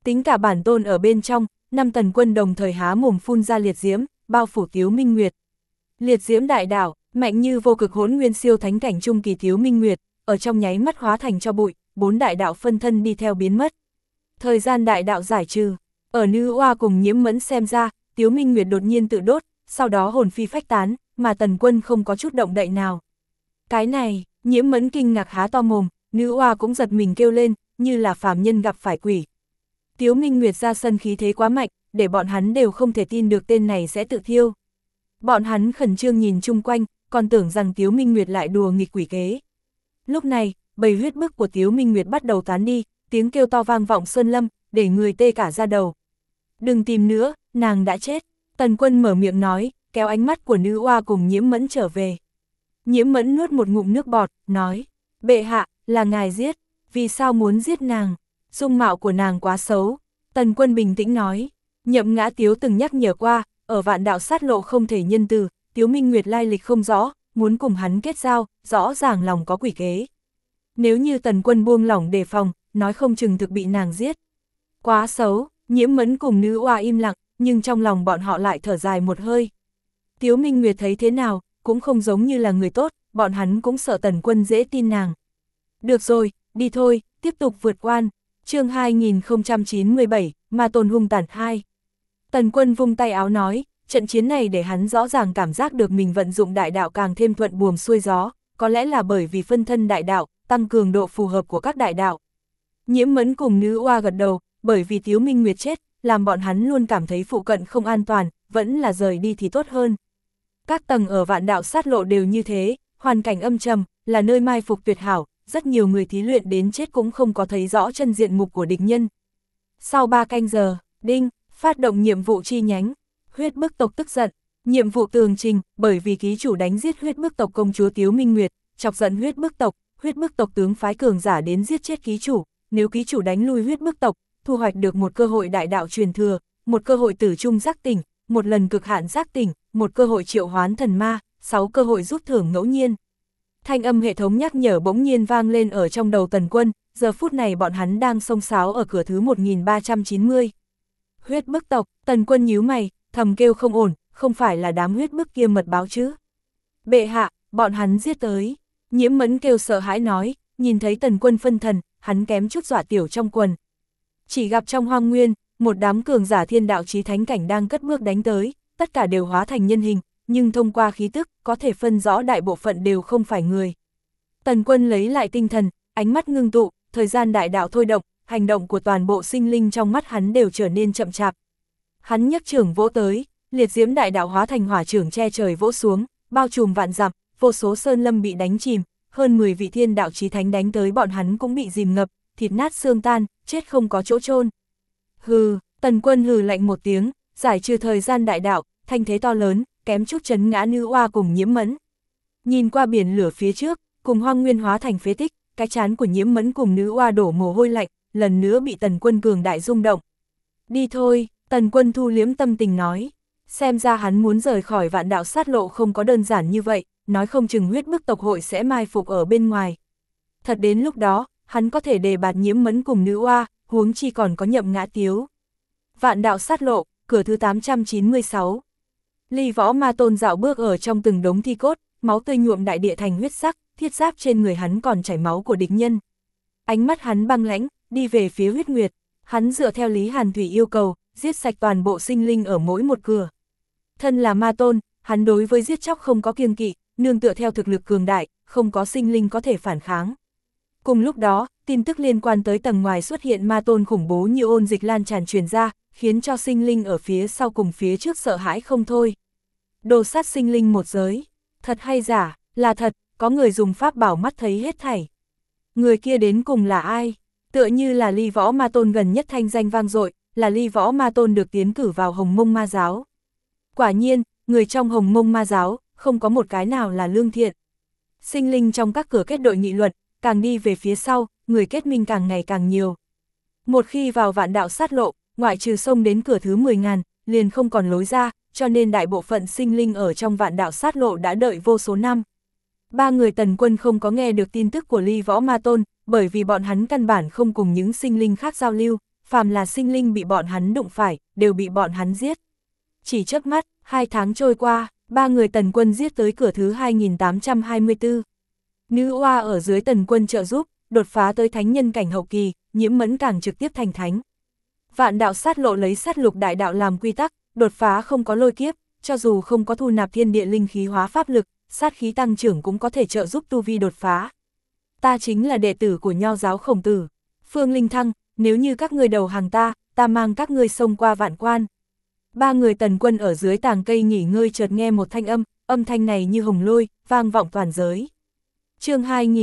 S1: Tính cả bản tôn ở bên trong, 5 tần quân đồng thời há mồm phun ra liệt diễm, bao phủ Tiếu Minh Nguyệt. Liệt diễm đại đạo, mạnh như vô cực hỗn nguyên siêu thánh cảnh trung kỳ Tiếu Minh Nguyệt, ở trong nháy mắt hóa thành cho bụi, 4 đại đạo phân thân đi theo biến mất. Thời gian đại đạo giải trừ, ở nữ oa cùng Nhiễm Mẫn xem ra, Tiếu Minh Nguyệt đột nhiên tự đốt, sau đó hồn phi phách tán, mà tần quân không có chút động đậy nào. Cái này, Nhiễm Mẫn kinh ngạc há to mồm, nữ oa cũng giật mình kêu lên, như là phàm nhân gặp phải quỷ. Tiếu Minh Nguyệt ra sân khí thế quá mạnh, để bọn hắn đều không thể tin được tên này sẽ tự thiêu. Bọn hắn khẩn trương nhìn chung quanh, còn tưởng rằng Tiếu Minh Nguyệt lại đùa nghịch quỷ kế. Lúc này, bầy huyết bức của Tiếu Minh Nguyệt bắt đầu tán đi, tiếng kêu to vang vọng sơn lâm, để người tê cả da đầu. Đừng tìm nữa, nàng đã chết. Tần Quân mở miệng nói, kéo ánh mắt của nữ oa cùng Nhiễm Mẫn trở về. Nhiễm Mẫn nuốt một ngụm nước bọt, nói, bệ hạ, là ngài giết, vì sao muốn giết nàng? Dung mạo của nàng quá xấu. Tần Quân bình tĩnh nói, Nhậm Ngã Tiếu từng nhắc nhở qua, ở vạn đạo sát lộ không thể nhân từ, Tiếu Minh Nguyệt lai lịch không rõ, muốn cùng hắn kết giao, rõ ràng lòng có quỷ kế. Nếu như Tần Quân buông lỏng đề phòng, nói không chừng thực bị nàng giết. Quá xấu, Nhiễm Mẫn cùng nữ oa im lặng, nhưng trong lòng bọn họ lại thở dài một hơi. Tiếu Minh Nguyệt thấy thế nào, cũng không giống như là người tốt, bọn hắn cũng sợ Tần Quân dễ tin nàng. Được rồi, đi thôi, tiếp tục vượt quan. Chương 2097, Ma Tôn hung tàn 2. Tần Quân vung tay áo nói, trận chiến này để hắn rõ ràng cảm giác được mình vận dụng đại đạo càng thêm thuận buồm xuôi gió, có lẽ là bởi vì phân thân đại đạo, tăng cường độ phù hợp của các đại đạo. Nhiễm Mẫn cùng nữ oa gật đầu, bởi vì Tiếu Minh Nguyệt chết, làm bọn hắn luôn cảm thấy phụ cận không an toàn, vẫn là rời đi thì tốt hơn. Các tầng ở vạn đạo sát lộ đều như thế, hoàn cảnh âm trầm, là nơi mai phục tuyệt hảo, rất nhiều người thí luyện đến chết cũng không có thấy rõ chân diện mục của địch nhân. Sau 3 canh giờ, đinh, phát động nhiệm vụ chi nhánh, huyết bức tộc tức giận, nhiệm vụ tường trình, bởi vì ký chủ đánh giết huyết bức tộc công chúa Tiếu Minh Nguyệt, chọc giận huyết bức tộc tướng phái cường giả đến giết chết ký chủ, nếu ký chủ đánh lui huyết bức tộc, thu hoạch được một cơ hội đại đạo truyền thừa, một cơ hội tử trung giác tỉnh, một lần cực hạn giác tỉnh, một cơ hội triệu hoán thần ma, 6 cơ hội rút thưởng ngẫu nhiên. Thanh âm hệ thống nhắc nhở bỗng nhiên vang lên ở trong đầu Tần Quân, giờ phút này bọn hắn đang xông xáo ở cửa thứ 1390. Huyết bức tộc, Tần Quân nhíu mày, thầm kêu không ổn, không phải là đám huyết bức kia mật báo chứ. Bệ hạ, bọn hắn giết tới. Nhiễm Mẫn kêu sợ hãi nói, nhìn thấy Tần Quân phân thần, hắn kém chút dọa tiểu trong quần. Chỉ gặp trong hoang nguyên, một đám cường giả thiên đạo chí thánh cảnh đang cất bước đánh tới, tất cả đều hóa thành nhân hình, nhưng thông qua khí tức, có thể phân rõ đại bộ phận đều không phải người. Tần Quân lấy lại tinh thần, ánh mắt ngưng tụ, thời gian đại đạo thôi động, hành động của toàn bộ sinh linh trong mắt hắn đều trở nên chậm chạp. Hắn nhấc trưởng vỗ tới, liệt diễm đại đạo hóa thành hỏa trưởng che trời vỗ xuống, bao trùm vạn dặm, vô số sơn lâm bị đánh chìm, hơn 10 vị thiên đạo chí thánh đánh tới bọn hắn cũng bị dìm ngập, thịt nát xương tan, chết không có chỗ chôn. Hừ, Tần Quân hừ lạnh một tiếng, giải trừ thời gian đại đạo, thanh thế to lớn, kém chút chấn ngã nữ oa cùng Nhiễm Mẫn. Nhìn qua biển lửa phía trước, cùng hoang nguyên hóa thành phế tích, cái trán của Nhiễm Mẫn cùng nữ oa đổ mồ hôi lạnh, lần nữa bị Tần Quân cường đại rung động. Đi thôi, Tần Quân thu liếm tâm tình nói. Xem ra hắn muốn rời khỏi vạn đạo sát lộ không có đơn giản như vậy, nói không chừng huyết bức tộc hội sẽ mai phục ở bên ngoài. Thật đến lúc đó, hắn có thể đề bạt Nhiễm Mẫn cùng nữ oa, huống chi còn có Nhậm Ngã Tiếu. Vạn đạo sát lộ, cửa thứ 896. Ly Võ Ma Tôn dạo bước ở trong từng đống thi cốt, máu tươi nhuộm đại địa thành huyết sắc, thiết giáp trên người hắn còn chảy máu của địch nhân. Ánh mắt hắn băng lãnh, đi về phía huyết nguyệt, hắn dựa theo Lý Hàn Thủy yêu cầu, giết sạch toàn bộ sinh linh ở mỗi một cửa. Thân là Ma Tôn, hắn đối với giết chóc không có kiêng kỵ, nương tựa theo thực lực cường đại, không có sinh linh có thể phản kháng. Cùng lúc đó, tin tức liên quan tới tầng ngoài xuất hiện Ma Tôn khủng bố như ôn dịch lan tràn truyền ra, khiến cho sinh linh ở phía sau cùng phía trước sợ hãi không thôi. Đồ sát sinh linh một giới, thật hay giả, là thật, có người dùng pháp bảo mắt thấy hết thảy. Người kia đến cùng là ai? Tựa như là Ly Võ Ma Tôn gần nhất thanh danh vang dội, là Ly Võ Ma Tôn được tiến cử vào Hồng Mông Ma Giáo. Quả nhiên, người trong Hồng Mông Ma Giáo, không có một cái nào là lương thiện. Sinh linh trong các cửa kết đội nghị luận, càng đi về phía sau, người kết minh càng ngày càng nhiều. Một khi vào vạn đạo sát lộ, ngoại trừ xông đến cửa thứ 10.000, liền không còn lối ra, cho nên đại bộ phận sinh linh ở trong vạn đạo sát lộ đã đợi vô số năm. 3 người Tần Quân không có nghe được tin tức của Ly Võ Ma Tôn, bởi vì bọn hắn căn bản không cùng những sinh linh khác giao lưu, phàm là sinh linh bị bọn hắn đụng phải, đều bị bọn hắn giết. Chỉ chớp mắt, 2 tháng trôi qua, 3 người Tần Quân giết tới cửa thứ 2824. Nữ oa ở dưới Tần Quân trợ giúp, đột phá tới thánh nhân cảnh hậu kỳ, Nhiễm Mẫn càng trực tiếp thành thánh. Vạn đạo sát lộ lấy sát lục đại đạo làm quy tắc, đột phá không có lôi kiếp, cho dù không có thu nạp thiên địa linh khí hóa pháp lực, sát khí tăng trưởng cũng có thể trợ giúp tu vi đột phá. Ta chính là đệ tử của Nho giáo Khổng Tử, Phương Linh Thăng, nếu như các ngươi đầu hàng ta mang các ngươi xông qua vạn quan. 3 người Tần Quân ở dưới tàng cây nghỉ ngơi chợt nghe một thanh âm thanh này như hồng lôi, vang vọng toàn giới. Chương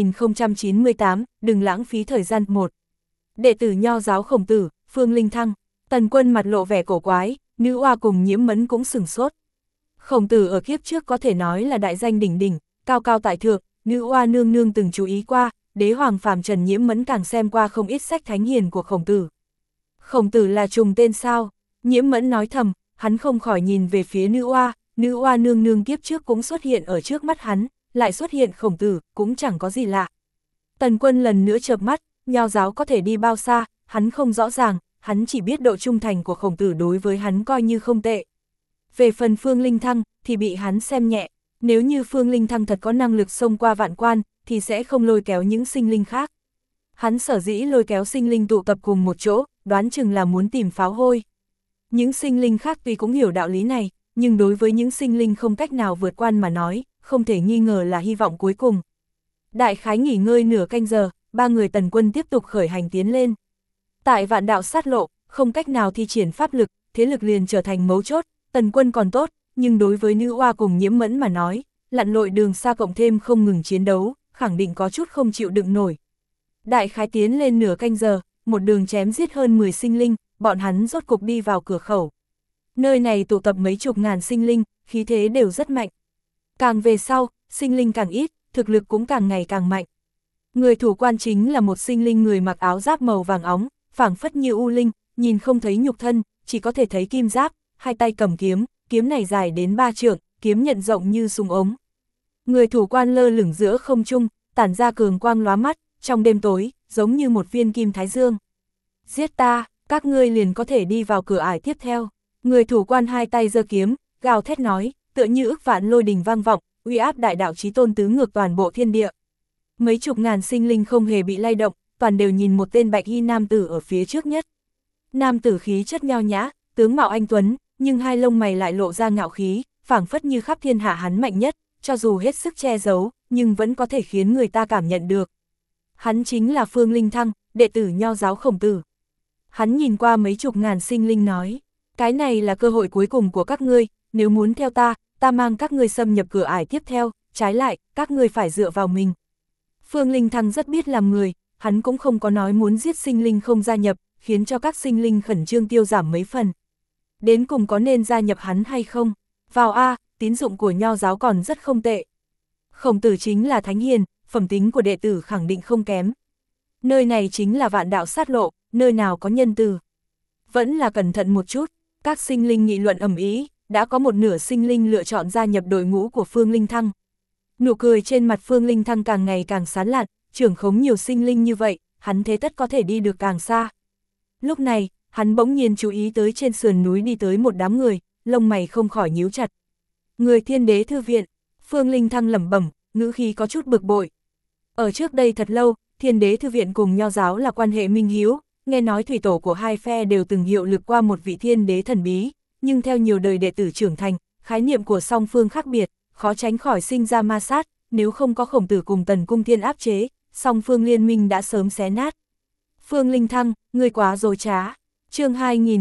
S1: 2098, đừng lãng phí thời gian 1. Đệ tử Nho giáo Khổng Tử, Phương Linh Thăng. Tần Quân mặt lộ vẻ cổ quái, nữ oa cùng Nhiễm Mẫn cũng sửng sốt. Khổng Tử ở kiếp trước có thể nói là đại danh đỉnh đỉnh, cao cao tại thượng, nữ oa nương nương từng chú ý qua, đế hoàng phàm trần Nhiễm Mẫn càng xem qua không ít sách thánh hiền của Khổng Tử. Khổng Tử là trùng tên sao? Nhiễm Mẫn nói thầm, hắn không khỏi nhìn về phía nữ oa nương nương kiếp trước cũng xuất hiện ở trước mắt hắn, lại xuất hiện Khổng Tử, cũng chẳng có gì lạ. Tần Quân lần nữa chợp mắt, Nho giáo có thể đi bao xa, hắn không rõ ràng, hắn chỉ biết độ trung thành của Khổng Tử đối với hắn coi như không tệ. Về phần Phương Linh Thăng, thì bị hắn xem nhẹ, nếu như Phương Linh Thăng thật có năng lực xông qua vạn quan, thì sẽ không lôi kéo những sinh linh khác. Hắn sở dĩ lôi kéo sinh linh tụ tập cùng một chỗ, đoán chừng là muốn tìm pháo hôi. Những sinh linh khác tuy cũng hiểu đạo lý này, nhưng đối với những sinh linh không cách nào vượt quan mà nói, không thể nghi ngờ là hy vọng cuối cùng. Đại khái nghỉ ngơi nửa canh giờ, 3 người Tần Quân tiếp tục khởi hành tiến lên. Tại vạn đạo sát lộ, không cách nào thi triển pháp lực, thế lực liền trở thành mấu chốt, Tần Quân còn tốt, nhưng đối với nữ oa cùng Nhiễm Mẫn mà nói, lặn lội đường xa cộng thêm không ngừng chiến đấu, khẳng định có chút không chịu đựng nổi. Đại khái tiến lên nửa canh giờ, một đường chém giết hơn 10 sinh linh, bọn hắn rốt cục đi vào cửa khẩu. Nơi này tụ tập mấy chục ngàn sinh linh, khí thế đều rất mạnh. Càng về sau, sinh linh càng ít, thực lực cũng càng ngày càng mạnh. Người thủ quan chính là một sinh linh người mặc áo giáp màu vàng óng, phảng phất như u linh, nhìn không thấy nhục thân, chỉ có thể thấy kim giáp, hai tay cầm kiếm, kiếm này dài đến 3 trượng, kiếm nhận rộng như súng ống. Người thủ quan lơ lửng giữa không trung, tản ra cường quang lóa mắt, trong đêm tối, giống như một viên kim thái dương. Giết ta, các ngươi liền có thể đi vào cửa ải tiếp theo. Người thủ quan hai tay giơ kiếm, gào thét nói, tựa như ức vạn lôi đình vang vọng, uy áp đại đạo chí tôn tứ ngược toàn bộ thiên địa. Mấy chục ngàn sinh linh không hề bị lay động, toàn đều nhìn một tên bạch y nam tử ở phía trước nhất. Nam tử khí chất nho nhã, tướng mạo anh tuấn, nhưng hai lông mày lại lộ ra ngạo khí, phảng phất như khắp thiên hạ hắn mạnh nhất, cho dù hết sức che giấu, nhưng vẫn có thể khiến người ta cảm nhận được. Hắn chính là Phương Linh Thăng, đệ tử Nho giáo Khổng Tử. Hắn nhìn qua mấy chục ngàn sinh linh nói, cái này là cơ hội cuối cùng của các ngươi, nếu muốn theo ta mang các ngươi xâm nhập cửa ải tiếp theo, trái lại, các ngươi phải dựa vào mình. Phương Linh Thăng rất biết làm người, hắn cũng không có nói muốn giết sinh linh không gia nhập, khiến cho các sinh linh khẩn trương tiêu giảm mấy phần. Đến cùng có nên gia nhập hắn hay không? Vào A, tín dụng của Nho giáo còn rất không tệ. Khổng Tử chính là thánh hiền, phẩm tính của đệ tử khẳng định không kém. Nơi này chính là vạn đạo sát lộ, nơi nào có nhân từ. Vẫn là cẩn thận một chút, các sinh linh nghị luận ầm ĩ, đã có một nửa sinh linh lựa chọn gia nhập đội ngũ của Phương Linh Thăng. Nụ cười trên mặt Phương Linh Thăng càng ngày càng sán lạn, trưởng khống nhiều sinh linh như vậy, hắn thế tất có thể đi được càng xa. Lúc này, hắn bỗng nhiên chú ý tới trên sườn núi đi tới một đám người, lông mày không khỏi nhíu chặt. Người Thiên Đế Thư Viện, Phương Linh Thăng lẩm bẩm, ngữ khí có chút bực bội. Ở trước đây thật lâu, Thiên Đế Thư Viện cùng Nho giáo là quan hệ minh hiếu, nghe nói thủy tổ của hai phe đều từng hiệu lực qua một vị thiên đế thần bí, nhưng theo nhiều đời đệ tử trưởng thành, khái niệm của song phương khác biệt, khó tránh khỏi sinh ra ma sát, nếu không có Khổng Tử cùng Tần Cung Thiên áp chế, song phương liên minh đã sớm xé nát. Phương Linh Thăng, ngươi quá dối trá. Chương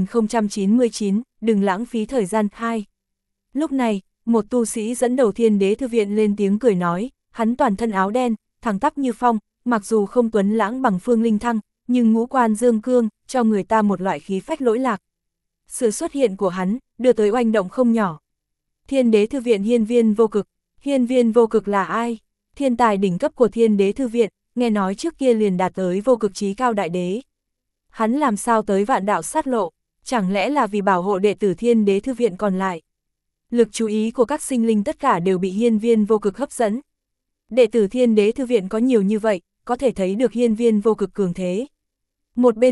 S1: 2099, đừng lãng phí thời gian 2. Lúc này, một tu sĩ dẫn đầu Thiên Đế Thư Viện lên tiếng cười nói, hắn toàn thân áo đen, thẳng tắp như phong, mặc dù không tuấn lãng bằng Phương Linh Thăng, nhưng ngũ quan dương cương, cho người ta một loại khí phách lỗi lạc. Sự xuất hiện của hắn, đưa tới oanh động không nhỏ. Thiên Đế Thư Viện Hiên Viên Vô Cực. Hiên Viên Vô Cực là ai? Thiên tài đỉnh cấp của Thiên Đế Thư Viện, nghe nói trước kia liền đạt tới vô cực chí cao đại đế. Hắn làm sao tới vạn đạo sát lộ, chẳng lẽ là vì bảo hộ đệ tử Thiên Đế Thư Viện còn lại? Lực chú ý của các sinh linh tất cả đều bị Hiên Viên Vô Cực hấp dẫn. Đệ tử Thiên Đế Thư Viện có nhiều như vậy, có thể thấy được Hiên Viên Vô Cực cường thế. Một bên khác,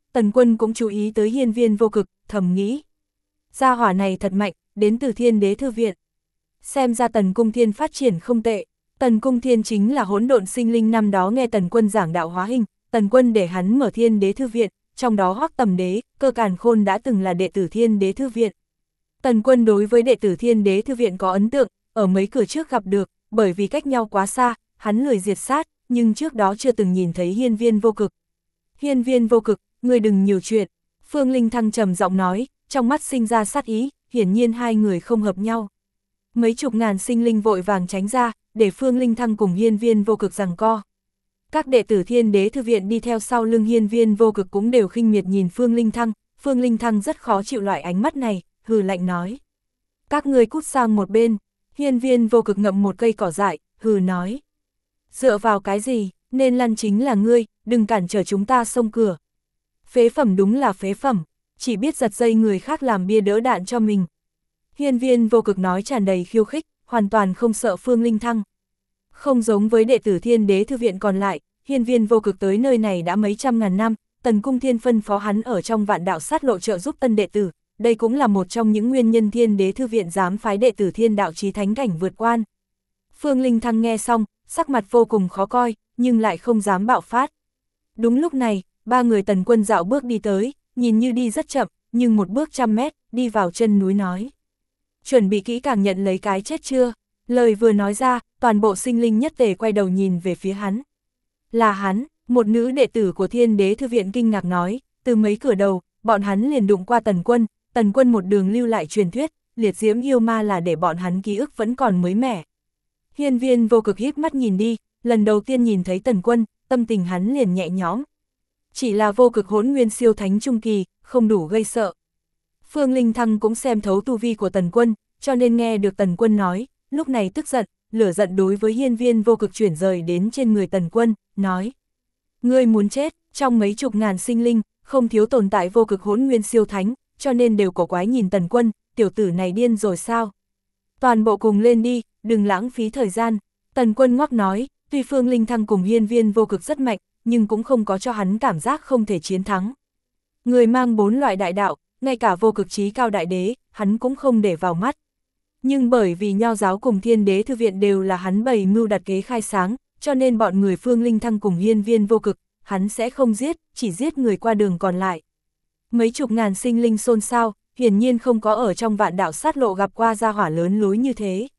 S1: Tần Quân cũng chú ý tới hiên viên vô cực, thầm nghĩ. Gia hỏa này thật mạnh, đến từ Thiên Đế Thư Viện. Xem ra Tần Cung Thiên phát triển không tệ. Tần Cung Thiên chính là hỗn độn sinh linh năm đó nghe Tần Quân giảng đạo hóa hình, Tần Quân để hắn mở Thiên Đế Thư Viện, trong đó Hoắc Tầm Đế, Cơ Càn Khôn đã từng là đệ tử Thiên Đế Thư Viện. Tần Quân đối với đệ tử Thiên Đế Thư Viện có ấn tượng, ở mấy cửa trước gặp được, bởi vì cách nhau quá xa, hắn lười diệt sát, nhưng trước đó chưa từng nhìn thấy hiên viên vô cực. Hiên viên vô cực, ngươi đừng nhiều chuyện, Phương Linh Thăng trầm giọng nói, trong mắt sinh ra sát ý, hiển nhiên hai người không hợp nhau. Mấy chục ngàn sinh linh vội vàng tránh ra, để Phương Linh Thăng cùng hiên viên vô cực giằng co. Các đệ tử Thiên Đế Thư Viện đi theo sau lưng hiên viên vô cực cũng đều khinh miệt nhìn Phương Linh Thăng rất khó chịu loại ánh mắt này, hừ lạnh nói. Các ngươi cút sang một bên, hiên viên vô cực ngậm một cây cỏ dại, hừ nói. Dựa vào cái gì, nên lăn chính là ngươi, đừng cản trở chúng ta xông cửa. Phế phẩm đúng là phế phẩm, chỉ biết giật dây người khác làm bia đỡ đạn cho mình. Hiên viên vô cực nói tràn đầy khiêu khích, hoàn toàn không sợ Phương Linh Thăng. Không giống với đệ tử Thiên Đế Thư Viện còn lại, hiên viên vô cực tới nơi này đã mấy trăm ngàn năm, Tần Cung Thiên phân phó hắn ở trong vạn đạo sát lộ trợ giúp tân đệ tử, đây cũng là một trong những nguyên nhân Thiên Đế Thư Viện dám phái đệ tử Thiên Đạo Chí Thánh Cảnh vượt quan. Phương Linh Thăng nghe xong, sắc mặt vô cùng khó coi, nhưng lại không dám bạo phát. Đúng lúc này, ba người Tần Quân dạo bước đi tới, nhìn như đi rất chậm, nhưng một bước 100 mét, đi vào chân núi nói. Chuẩn bị kỹ càng nhận lấy cái chết chưa? Lời vừa nói ra, toàn bộ sinh linh nhất tề quay đầu nhìn về phía hắn. Là hắn, một nữ đệ tử của Thiên Đế Thư Viện kinh ngạc nói, từ mấy cửa đầu, bọn hắn liền đụng qua Tần Quân một đường lưu lại truyền thuyết, liệt diễm yêu ma là để bọn hắn ký ức vẫn còn mới mẻ. Hiên viên vô cực híp mắt nhìn đi, lần đầu tiên nhìn thấy Tần Quân, tâm tình hắn liền nhẹ nhõm. Chỉ là vô cực hỗn nguyên siêu thánh trung kỳ, không đủ gây sợ. Phương Linh Thăng cũng xem thấu tu vi của Tần Quân, cho nên nghe được Tần Quân nói, lúc này tức giận, lửa giận đối với hiên viên vô cực chuyển rời đến trên người Tần Quân, nói. Ngươi muốn chết, trong mấy chục ngàn sinh linh, không thiếu tồn tại vô cực hỗn nguyên siêu thánh, cho nên đều cổ quái nhìn Tần Quân, tiểu tử này điên rồi sao? Toàn bộ cùng lên đi, đừng lãng phí thời gian. Tần Quân ngoắc nói, tuy Phương Linh Thăng cùng hiên viên vô cực rất mạnh, nhưng cũng không có cho hắn cảm giác không thể chiến thắng. Người mang 4 loại đại đạo, ngay cả vô cực chí cao đại đế, hắn cũng không để vào mắt. Nhưng bởi vì Nho giáo cùng Thiên Đế Thư Viện đều là hắn bày mưu đặt kế khai sáng, cho nên bọn người Phương Linh Thăng cùng hiên viên vô cực, hắn sẽ không giết, chỉ giết người qua đường còn lại. Mấy chục ngàn sinh linh xôn xao, hiển nhiên không có ở trong vạn đạo sát lộ gặp qua gia hỏa lớn lối như thế.